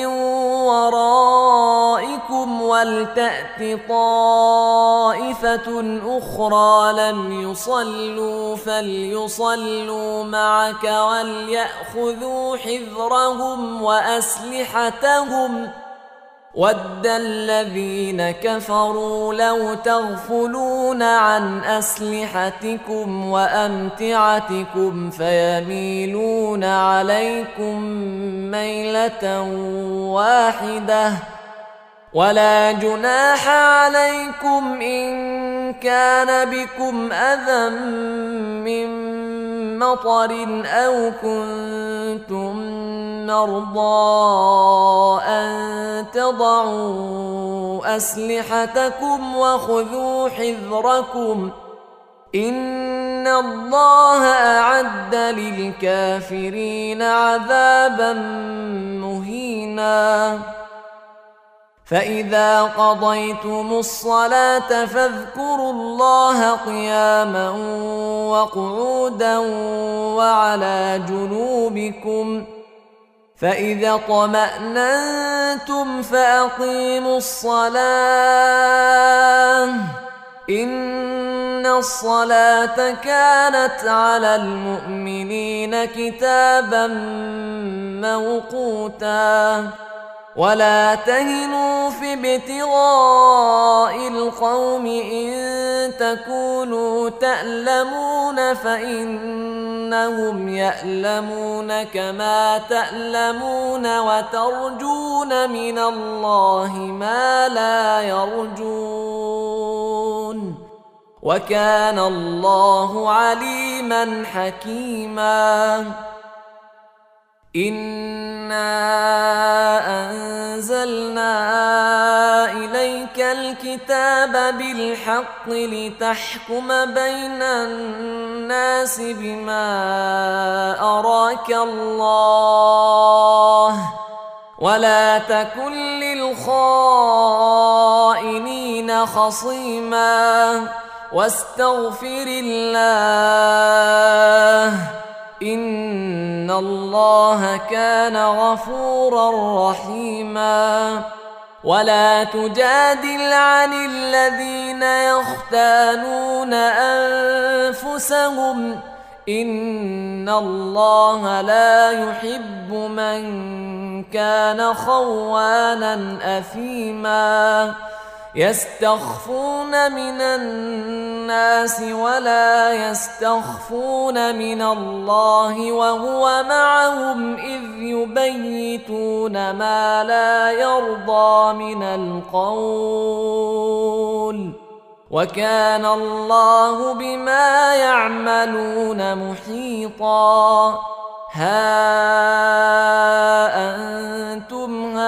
[SPEAKER 1] ورائكم ولتأت طائفة أخرى لم يصلوا فليصلوا معك وليأخذوا حذرهم وأسلحتهم ود الذين كفروا لو تغفلون عن أسلحتكم وأمتعتكم فيميلون عليكم ميلة واحدة ولا جناح عليكم إن كان بكم أذى من مطر أو كنتم مرضى أن تضعوا أسلحتكم وخذوا حذركم إن الله أعد للكافرين عذابا مهينا. فإذا قضيتم الصلاة فاذكروا الله قياما وقعودا وعلى جنوبكم فإذا اطمأننتم فأقيموا الصلاة إن الصلاة كانت على المؤمنين كتابا موقوتا ولا تهنوا في ابتغاء القوم إن تكونوا تألمون فإنهم يألمون كما تألمون وترجون من الله ما لا يرجون وكان الله عليما حكيما إنا أنزلنا إليك الكتاب بالحق لتحكم بين الناس بما أراك الله ولا تكن للخائنين خصيما واستغفر الله إن الله كان غفورا رحيما ولا تجادل عن الذين يختانون أنفسهم إن الله لا يحب من كان خوانا أثيما يستخفون من الناس ولا يستخفون من الله وهو معهم إذ يبيتون ما لا يرضى من القول وكان الله بما يعملون محيطا ها أنتم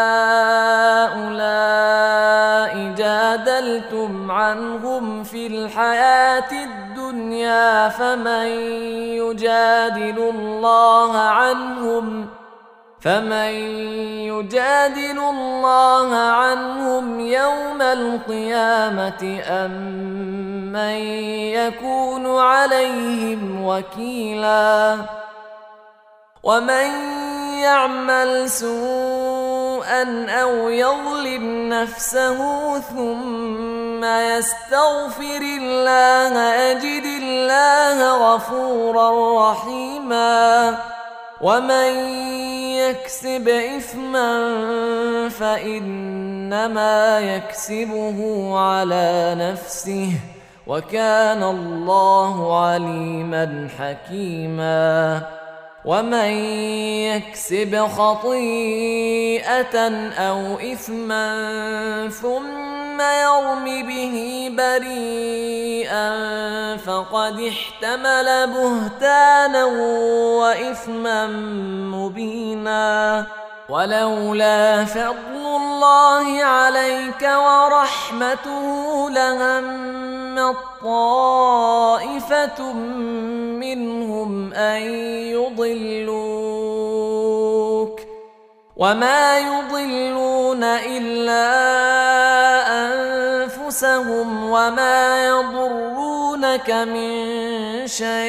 [SPEAKER 1] هؤلاء جادلتم عنهم في الحياة الدنيا فمن يجادل الله عنهم فمن يجادل الله عنهم يوم القيامة أم من يكون عليهم وكيلا ومن يعمل سوءا أو يظلم نفسه ثم يستغفر الله يجد الله غفورا رحيما ومن يكسب إثما فإنما يكسبه على نفسه وكان الله عليما حكيما ومن يكسب خطيئة أو إثما ثم يرم به بريئا فقد احتمل بهتانا وإثما مبينا ولولا فضل الله عليك ورحمته لهمت طائفة منهم أن يضلوك وما يضلون إلا أنفسهم وما يضرونك من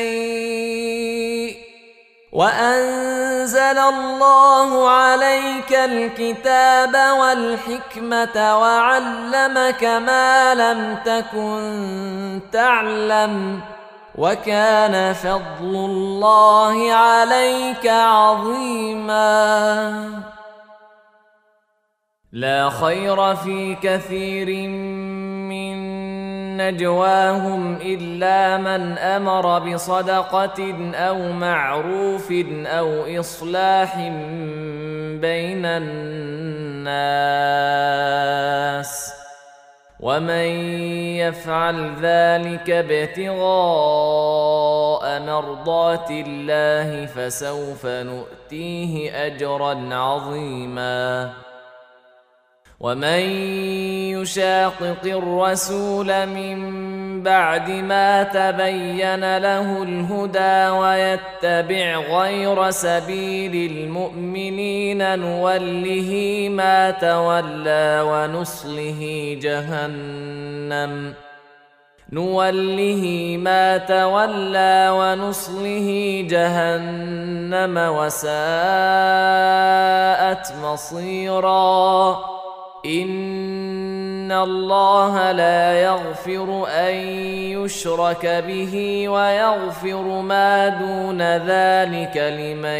[SPEAKER 1] شيء وأنزل الله عليك الكتاب والحكمة وعلمك ما لم تكن تعلم وكان فضل الله عليك عظيما لا خير في كثير من نجواهم إلا من أمر بصدقة أو معروف أو إصلاح بين الناس ومن يفعل ذلك ابتغاء مرضات الله فسوف نؤتيه أجرا عظيما ومن يشاقق الرسول من بعد ما تبين له الهدى ويتبع غير سبيل المؤمنين نوله ما تولى ونصله جهنم نوله ما تولى ونصله جهنم وساءت مصيرا. إن الله لا يغفر أن يشرك به ويغفر ما دون ذلك لمن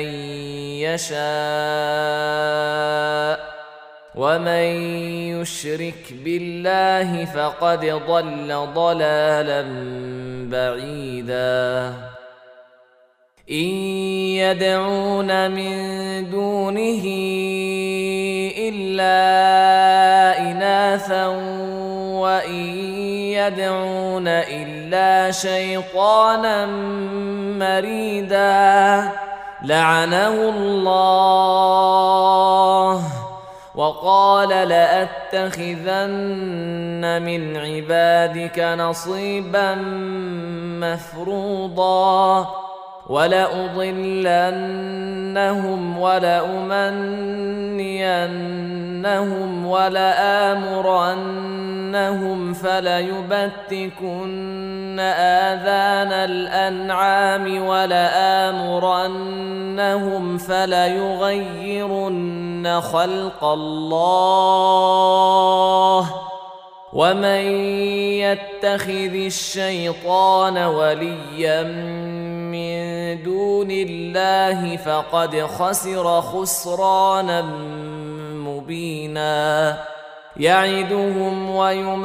[SPEAKER 1] يشاء، ومن يشرك بالله فقد ضل ضلالا بعيدا. إن يدعون من دونه إلا إناثا وإن يدعون إلا شيطانا مريدا لعنه الله وقال لأتخذن من عبادك نصيبا مفروضا ولأضلنهم ولأمنينهم ولآمرنهم فليبتكن آذان الأنعام ولآمرنهم فليغيرن خلق الله ومن يتخذ الشيطان وليا من دون الله فقد خسر خسرانا مبينا. يعدهم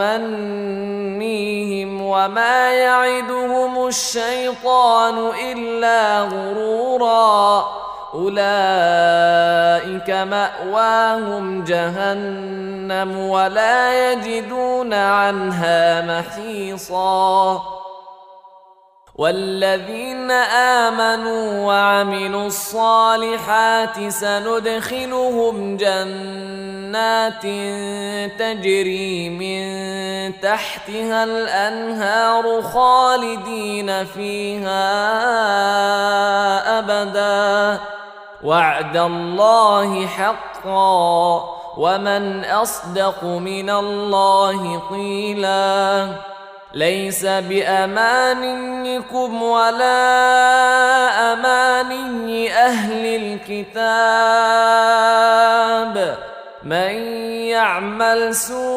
[SPEAKER 1] ويمنيهم وما يعدهم الشيطان إلا غرورا. أولئك مأواهم جهنم ولا يجدون عنها محيصا. والذين آمنوا وعملوا الصالحات سندخلهم جنات تجري من تحتها الأنهار خالدين فيها أبدا وعد الله حقا ومن أصدق من الله قيلا. ليس بأمانيكم ولا أماني أهل الكتاب من يعمل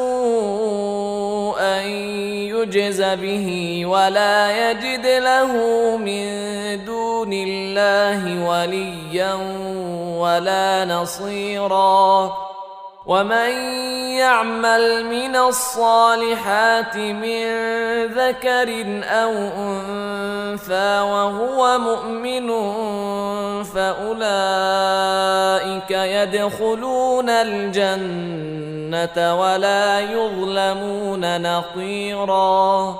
[SPEAKER 1] سوءا يجز به ولا يجد له من دون الله وليا ولا نصيرا. ومن يعمل من الصالحات من ذكر أو أنثى وهو مؤمن فأولئك يدخلون الجنة ولا يظلمون نقيرا.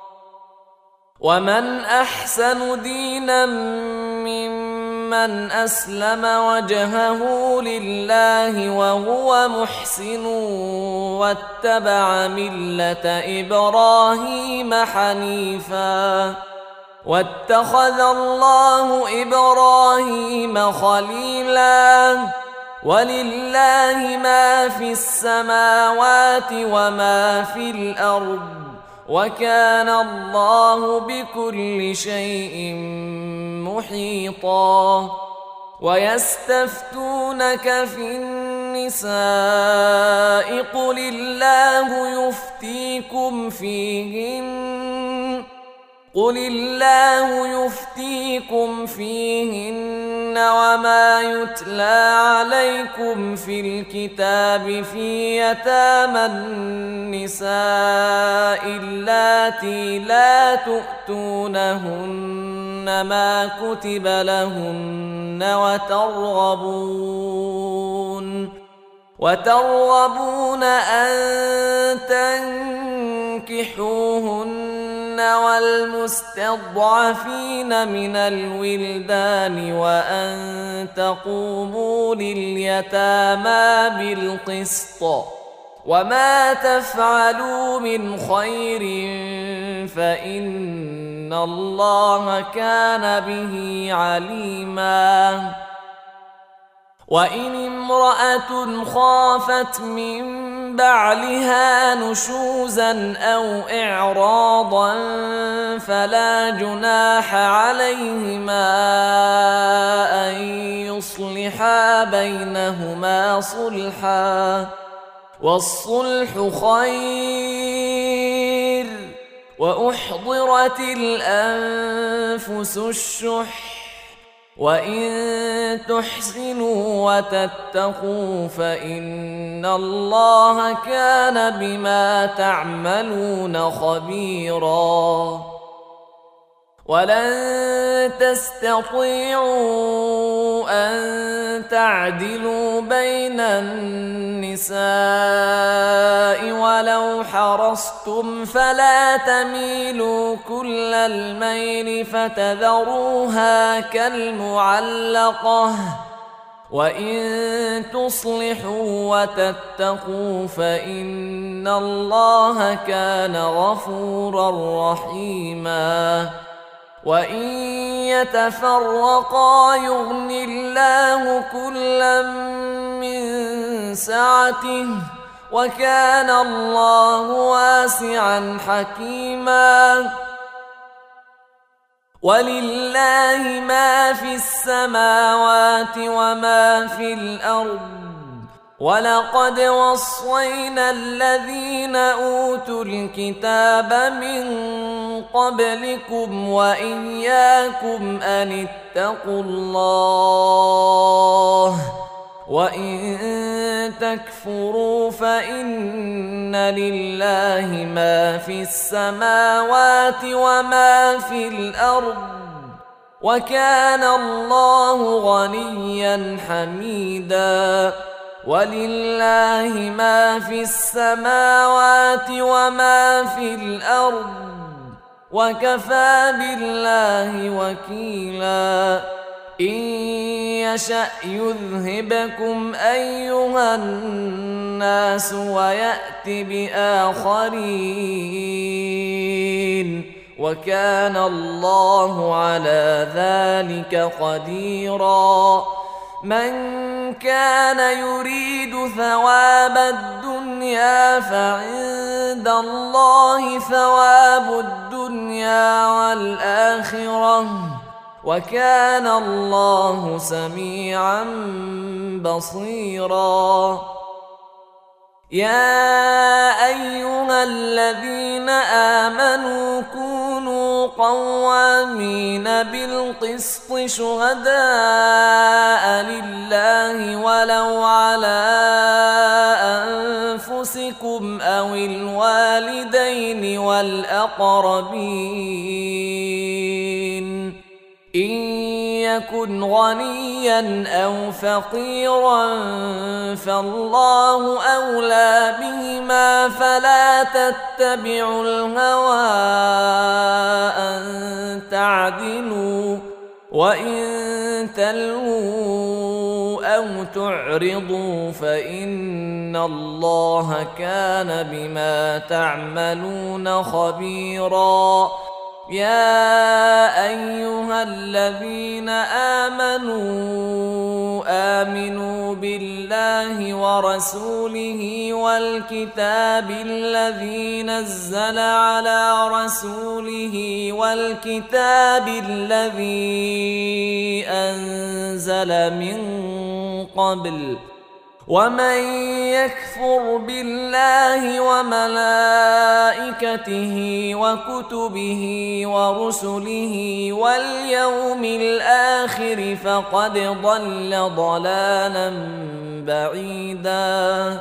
[SPEAKER 1] ومن أحسن دينا ممن أسلم وجهه لله وهو محسن واتبع ملة إبراهيم حنيفا واتخذ الله إبراهيم خليلا. ولله ما في السماوات وما في الأرض وكان الله بكل شيء محيطا. ويستفتونك في النساء قل الله يفتيكم فيهن قل الله يفتيكم فيهن وما يتلى عليكم في الكتاب في يتامى النساء اللاتي لا تؤتونهن ما كتب لهن وترغبون وترغبون أن تنكحوهن والمستضعفين من الولدان وأن تقوموا لليتامى بالقسط وما تفعلوا من خير فإن الله كان به عليما. وإن امرأة خافت من بعلها نشوزا أو إعراضا فلا جناح عليهما أن يصلحا بينهما صلحا، والصلح خير. وأحضرت الأنفس الشح، وإن تحسنوا وتتقوا فإن الله كان بما تعملون خبيرا. ولن تستطيعوا أن تعدلوا بين النساء ولو حرصتم، فلا تميلوا كل الميل فتذروها كالمعلقة، وإن تصلحوا وتتقوا فإن الله كان غفورا رحيما. وإن يتفرقا يغن الله كلا من سعته، وكان الله واسعا حكيما. ولله ما في السماوات وما في الأرض، ولقد وصينا الذين أوتوا الكتاب من قبلكم وإياكم أن اتقوا الله، وإن تكفروا فإن لله ما في السماوات وما في الأرض، وكان الله غنيا حميدا. ولله ما في السماوات وما في الأرض، وكفى بالله وكيلا. إن يشأ يذهبكم أيها الناس ويأت بآخرين، وكان الله على ذلك قديرا. من كان يريد ثواب الدنيا فعند الله ثواب الدنيا والآخرة، وكان الله سميعا بصيرا. يا أيها الذين آمنوا كونوا قوامين بالقسط شهداء لله ولو على أنفسكم أو الوالدين والأقربين، إن يكن غنيا أو فقيرا فالله أولى بهما، فلا تتبعوا الهوى أن تعدلوا، وإن تلووا أو تعرضوا فإن الله كان بما تعملون خبيرا. يا أيها الذين آمنوا آمنوا بالله ورسوله والكتاب الذي نزل على رسوله والكتاب الذي أنزل من قبل، ومن يكفر بالله وملائكته وكتبه ورسله واليوم الآخر فقد ضل ضلالا بعيدا.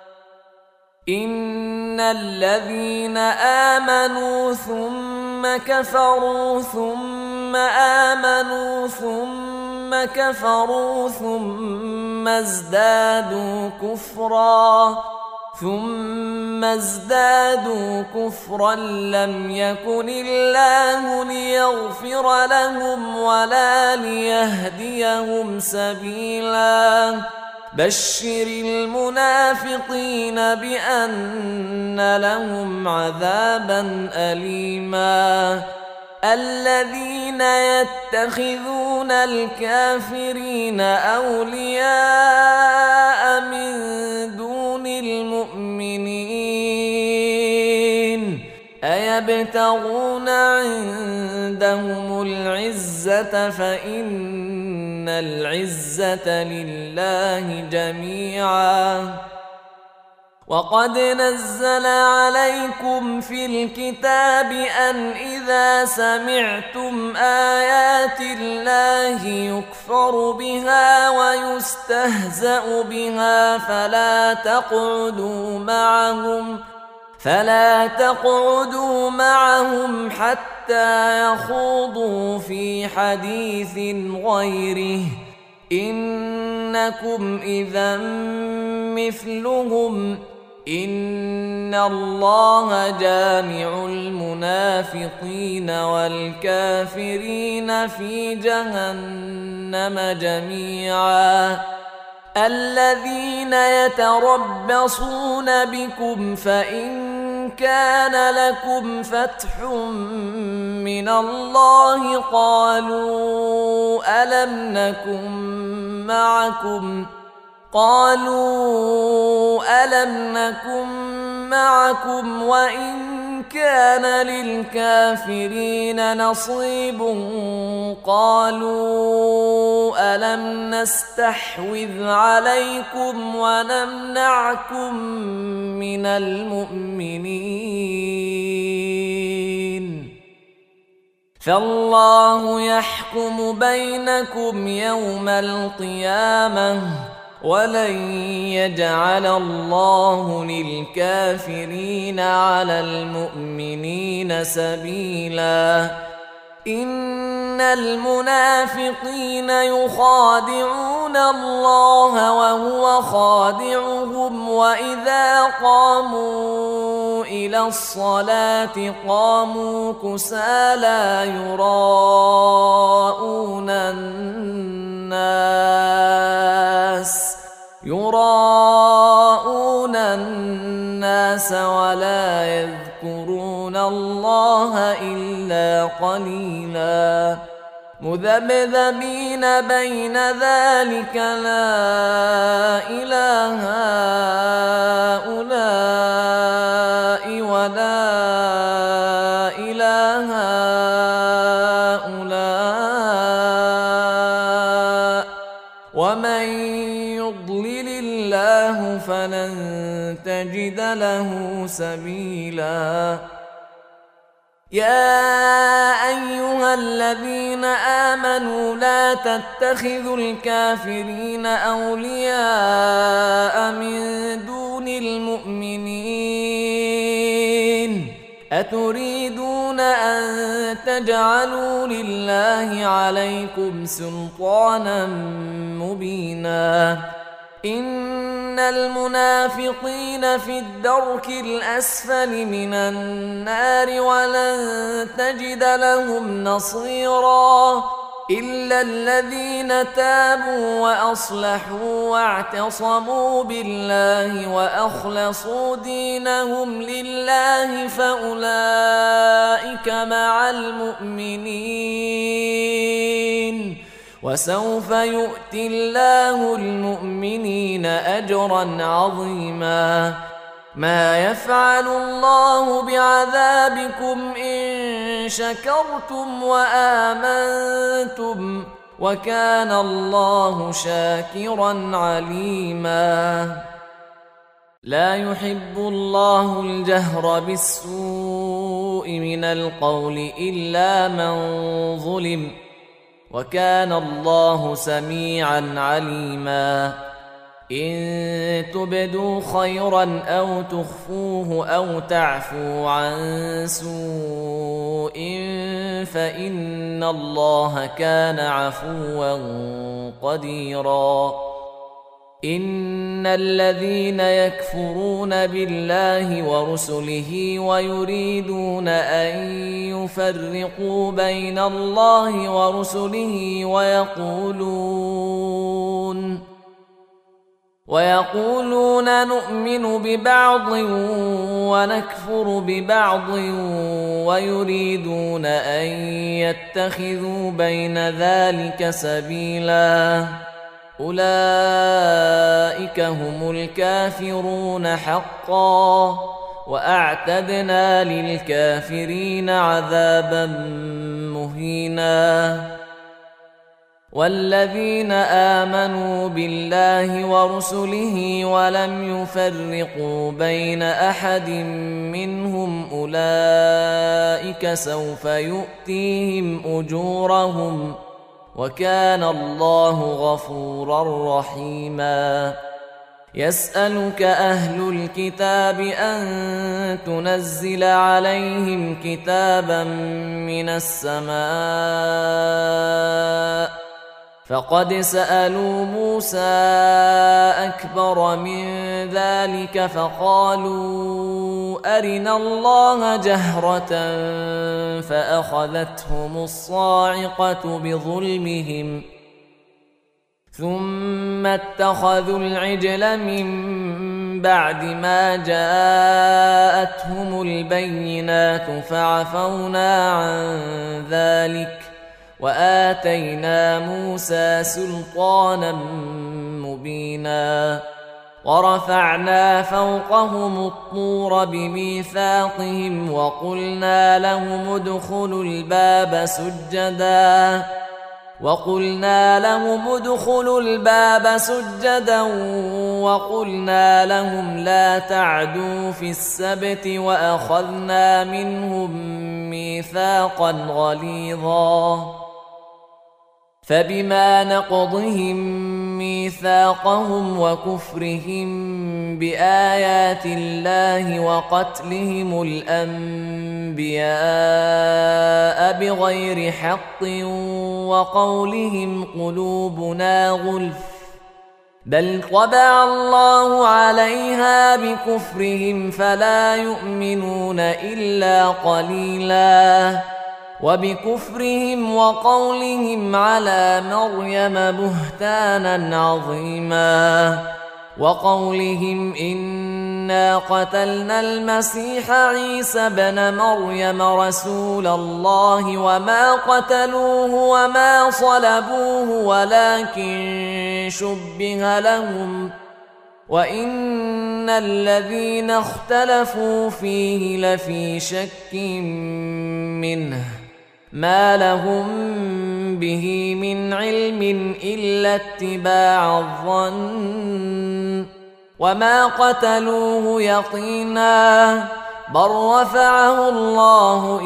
[SPEAKER 1] إن الذين آمنوا ثم كفروا ثم آمنوا ثم كفروا ثم ازدادوا كفرا ثم ازدادوا كفرا لم يكن الله ليغفر لهم ولا ليهديهم سبيلا. بشر المنافقين بأن لهم عذابا أليما. الذين يتخذون الكافرين أولياء من دون المؤمنين أيبتغون عندهم العزة فإن العزة لله جميعا. وقد نزل عليكم في الكتاب أن إذا سمعتم آيات الله يكفر بها ويستهزأ بها فلا تقعدوا معهم فلا تقعدوا معهم حتى يخوضوا في حديث غيره إنكم إذا مثلهم إن الله جامع المنافقين والكافرين في جهنم جميعا. الذين يتربصون بكم فإن كان لكم فتح من الله قالوا ألم نكن معكم قالوا ألم نكن معكم وإن كان للكافرين نصيب قالوا ألم نستحوذ عليكم ونمنعكم من المؤمنين فالله يحكم بينكم يوم القيامة ولن يجعل الله للكافرين على المؤمنين سبيلا. إن المنافقين يخادعون الله وهو خادعهم وإذا قاموا إلى الصلاة قاموا كسالى يراءون الناس يراءون الناس ولا يذكرون الله إلا قليلا مذبذبين بين ذلك لا إله هؤلاء ولا إله هؤلاء ومن يضلل الله فلن تجد له سبيلا. يا أيها الذين آمنوا لا تتخذوا الكافرين أولياء من دون المؤمنين أتريدون أن تجعلوا لله عليكم سلطانا مبينا إن المنافقين في الدرك الأسفل من النار ولن تجد لهم نصيرا إلا الذين تابوا وأصلحوا واعتصموا بالله وأخلصوا دينهم لله فأولئك مع المؤمنين وسوف يؤتي الله المؤمنين أجرا عظيما. ما يفعل الله بعذابكم إن شكرتم وآمنتم وكان الله شاكرا عليما. لا يحب الله الجهر بالسوء من القول إلا من ظلم وكان الله سميعا عليما. إن تبدوا خيرا أو تخفوه أو تعفوا عن سوء فإن الله كان عفوا قديرا. إن الذين يكفرون بالله ورسله ويريدون أن يفرقوا بين الله ورسله ويقولون ويقولون نؤمن ببعض ونكفر ببعض ويريدون أن يتخذوا بين ذلك سبيلا أولئك هم الكافرون حقا وأعتدنا للكافرين عذابا مهينا. والذين آمنوا بالله ورسله ولم يفرقوا بين أحد منهم أولئك سوف يؤتيهم أجورهم وكان الله غفورا رحيما. يسألك أهل الكتاب أن تنزل عليهم كتابا من السماء فقد سألوا موسى أكبر من ذلك فقالوا أرنا الله جهرة فأخذتهم الصاعقة بظلمهم ثم اتخذوا العجل من بعد ما جاءتهم البينات فعفونا عن ذلك وآتينا موسى سلطانا مبينا. ورفعنا فوقهم الطور بميثاقهم وقلنا لهم ادخلوا الباب سجدا وقلنا لهم ادخلوا الباب سجدا وقلنا لهم لا تعدوا في السبت وأخذنا منهم ميثاقا غليظا. فبما نقضهم ميثاقهم وكفرهم بآيات الله وقتلهم الأنبياء بغير حق وقولهم قلوبنا غلف بل طبع الله عليها بكفرهم فلا يؤمنون إلا قليلا. وبكفرهم وقولهم على مريم بهتانا عظيما وقولهم إنا قتلنا المسيح عيسى بن مريم رسول الله وما قتلوه وما صلبوه ولكن شبه لهم وإن الذين اختلفوا فيه لفي شك منه ما لهم به من علم إلا اتباع الظن وما قتلوه يقينا بل رفعه الله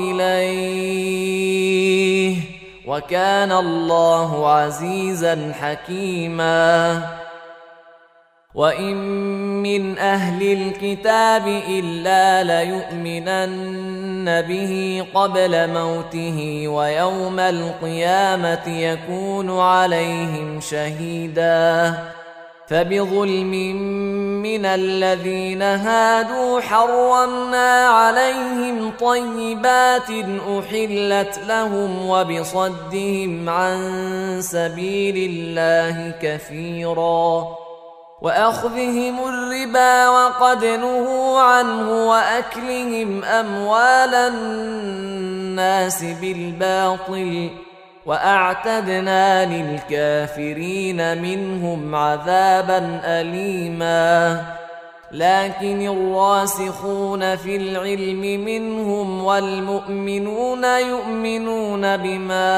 [SPEAKER 1] إليه وكان الله عزيزا حكيما. وإن من أهل الكتاب إلا ليؤمنن به قبل موته ويوم القيامة يكون عليهم شهيدا. فبظلم من الذين هادوا حرمنا عليهم طيبات أحلت لهم وبصدهم عن سبيل الله كثيرا وأخذهم الربا وقد نهوا عنه وأكلهم أموال الناس بالباطل وأعتدنا للكافرين منهم عذابا أليما. لكن الراسخون في العلم منهم والمؤمنون يؤمنون بما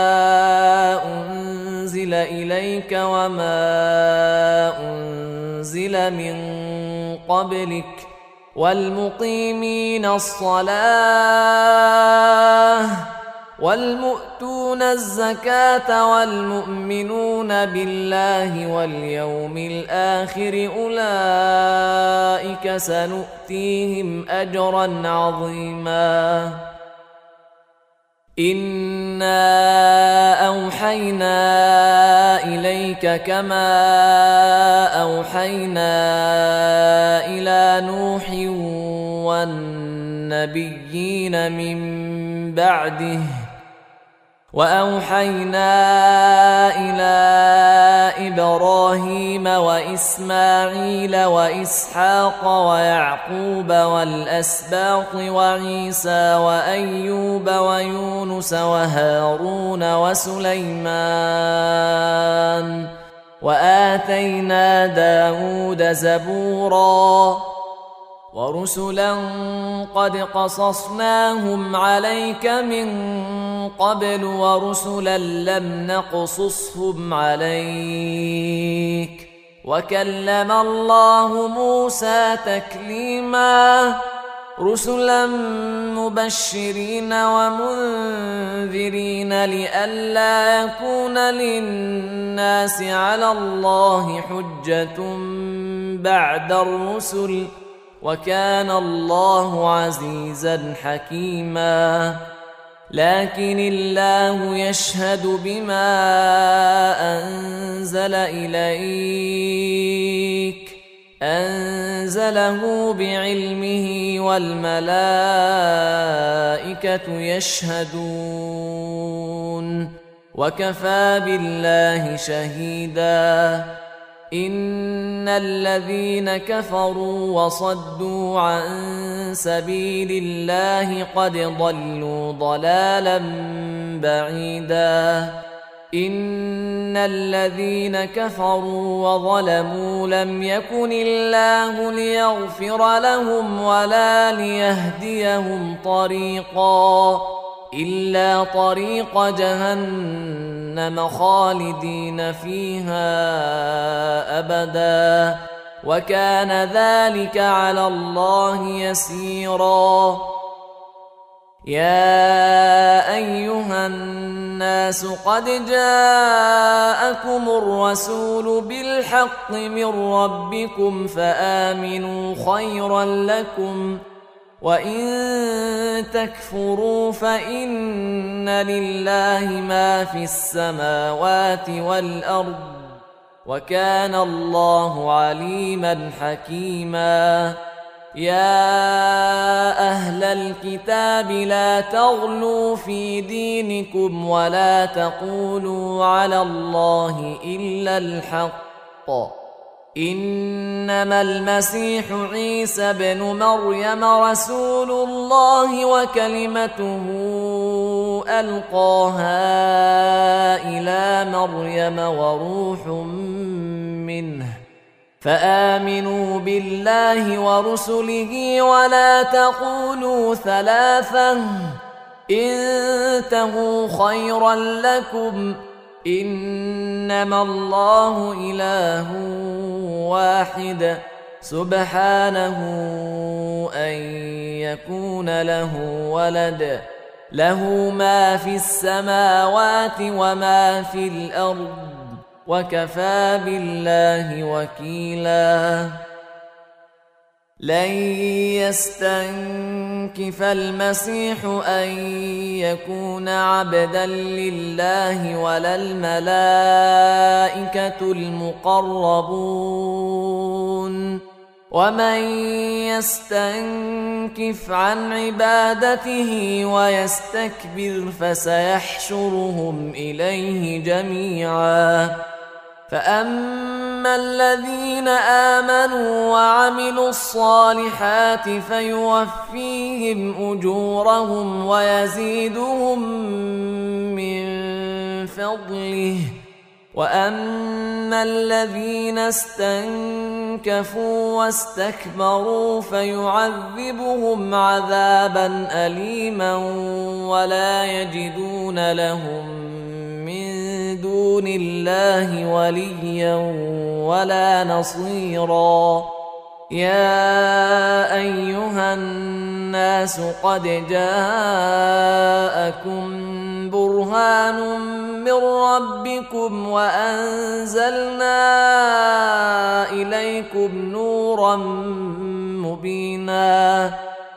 [SPEAKER 1] أنزل إليك وما أنزل من قبلك والمقيمين الصلاة والمؤتون الزكاة والمؤمنون بالله واليوم الآخر أولئك سنؤتيهم أجرا عظيما. إنا أوحينا إليك كما أوحينا إلى نوح والنبيين من بعده وأوحينا إلى إبراهيم وإسماعيل وإسحاق ويعقوب والأسباط وعيسى وأيوب ويونس وهارون وسليمان وآتينا داود زبورا ورسلا قد قصصناهم عليك من قبل ورسلا لم نقصصهم عليك وكلم الله موسى تكليما رسلا مبشرين ومنذرين لئلا يكون للناس على الله حجة بعد الرسل وكان الله عزيزا حكيما لكن الله يشهد بما أنزل إليك أنزله بعلمه والملائكة يشهدون وكفى بالله شهيدا إن الذين كفروا وصدوا عن سبيل الله قد ضلوا ضلالا بعيدا إن الذين كفروا وظلموا لم يكن الله ليغفر لهم ولا ليهديهم طريقا إلا طريق جهنم خالدين فيها أبدا وكان ذلك على الله يسيرا يا أيها الناس قد جاءكم الرسول بالحق من ربكم فآمنوا خيرا لكم وإن تكفروا فإن لله ما في السماوات والأرض وكان الله عليما حكيما يا أهل الكتاب لا تغلوا في دينكم ولا تقولوا على الله إلا الحق إنما المسيح عيسى بن مريم رسول الله وكلمته ألقاها إلى مريم وروح منه فآمنوا بالله ورسله ولا تقولوا ثلاثة انتهوا خيرا لكم إنما الله إله واحد سبحانه أن يكون له ولد له ما في السماوات وما في الأرض وكفى بالله وكيلا لن يستنكف المسيح أن يكون عبدا لله ولا الملائكة المقربون ومن يستنكف عن عبادته ويستكبر فسيحشرهم إليه جميعا فأما الذين آمنوا وعملوا الصالحات فيوفيهم أجورهم ويزيدهم من فضله وأما الذين استنكفوا واستكبروا فيعذبهم عذابا أليما ولا يجدون لهم من دون الله وليا ولا نصيرا يا أيها الناس قد جاءكم برهان من ربكم وأنزلنا إليكم نورا مبينا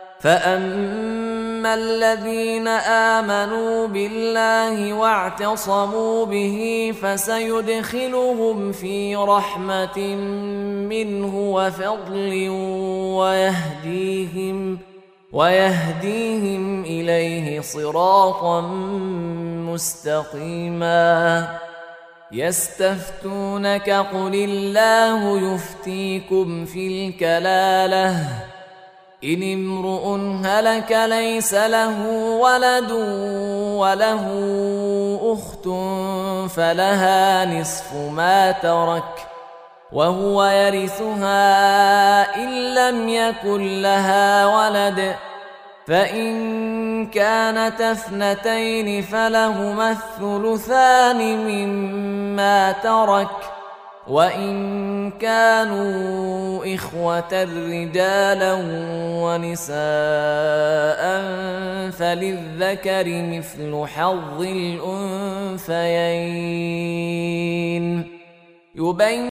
[SPEAKER 1] فأما الذين آمنوا بالله واعتصموا به فسيدخلهم في رحمة منه وفضل ويهديهم ويهديهم إليه صراطا مستقيما يستفتونك قل الله يفتيكم في الكلالة إن امرؤ هلك ليس له ولد وله أخت فلها نصف ما ترك وهو يرثها إن لم يكن لها ولد، فإن كانت اثنتين فلهما الثلثان مما ترك، وإن كانوا إخوة رجالا ونساء فللذكر مثل حظ الأنثيين. يبين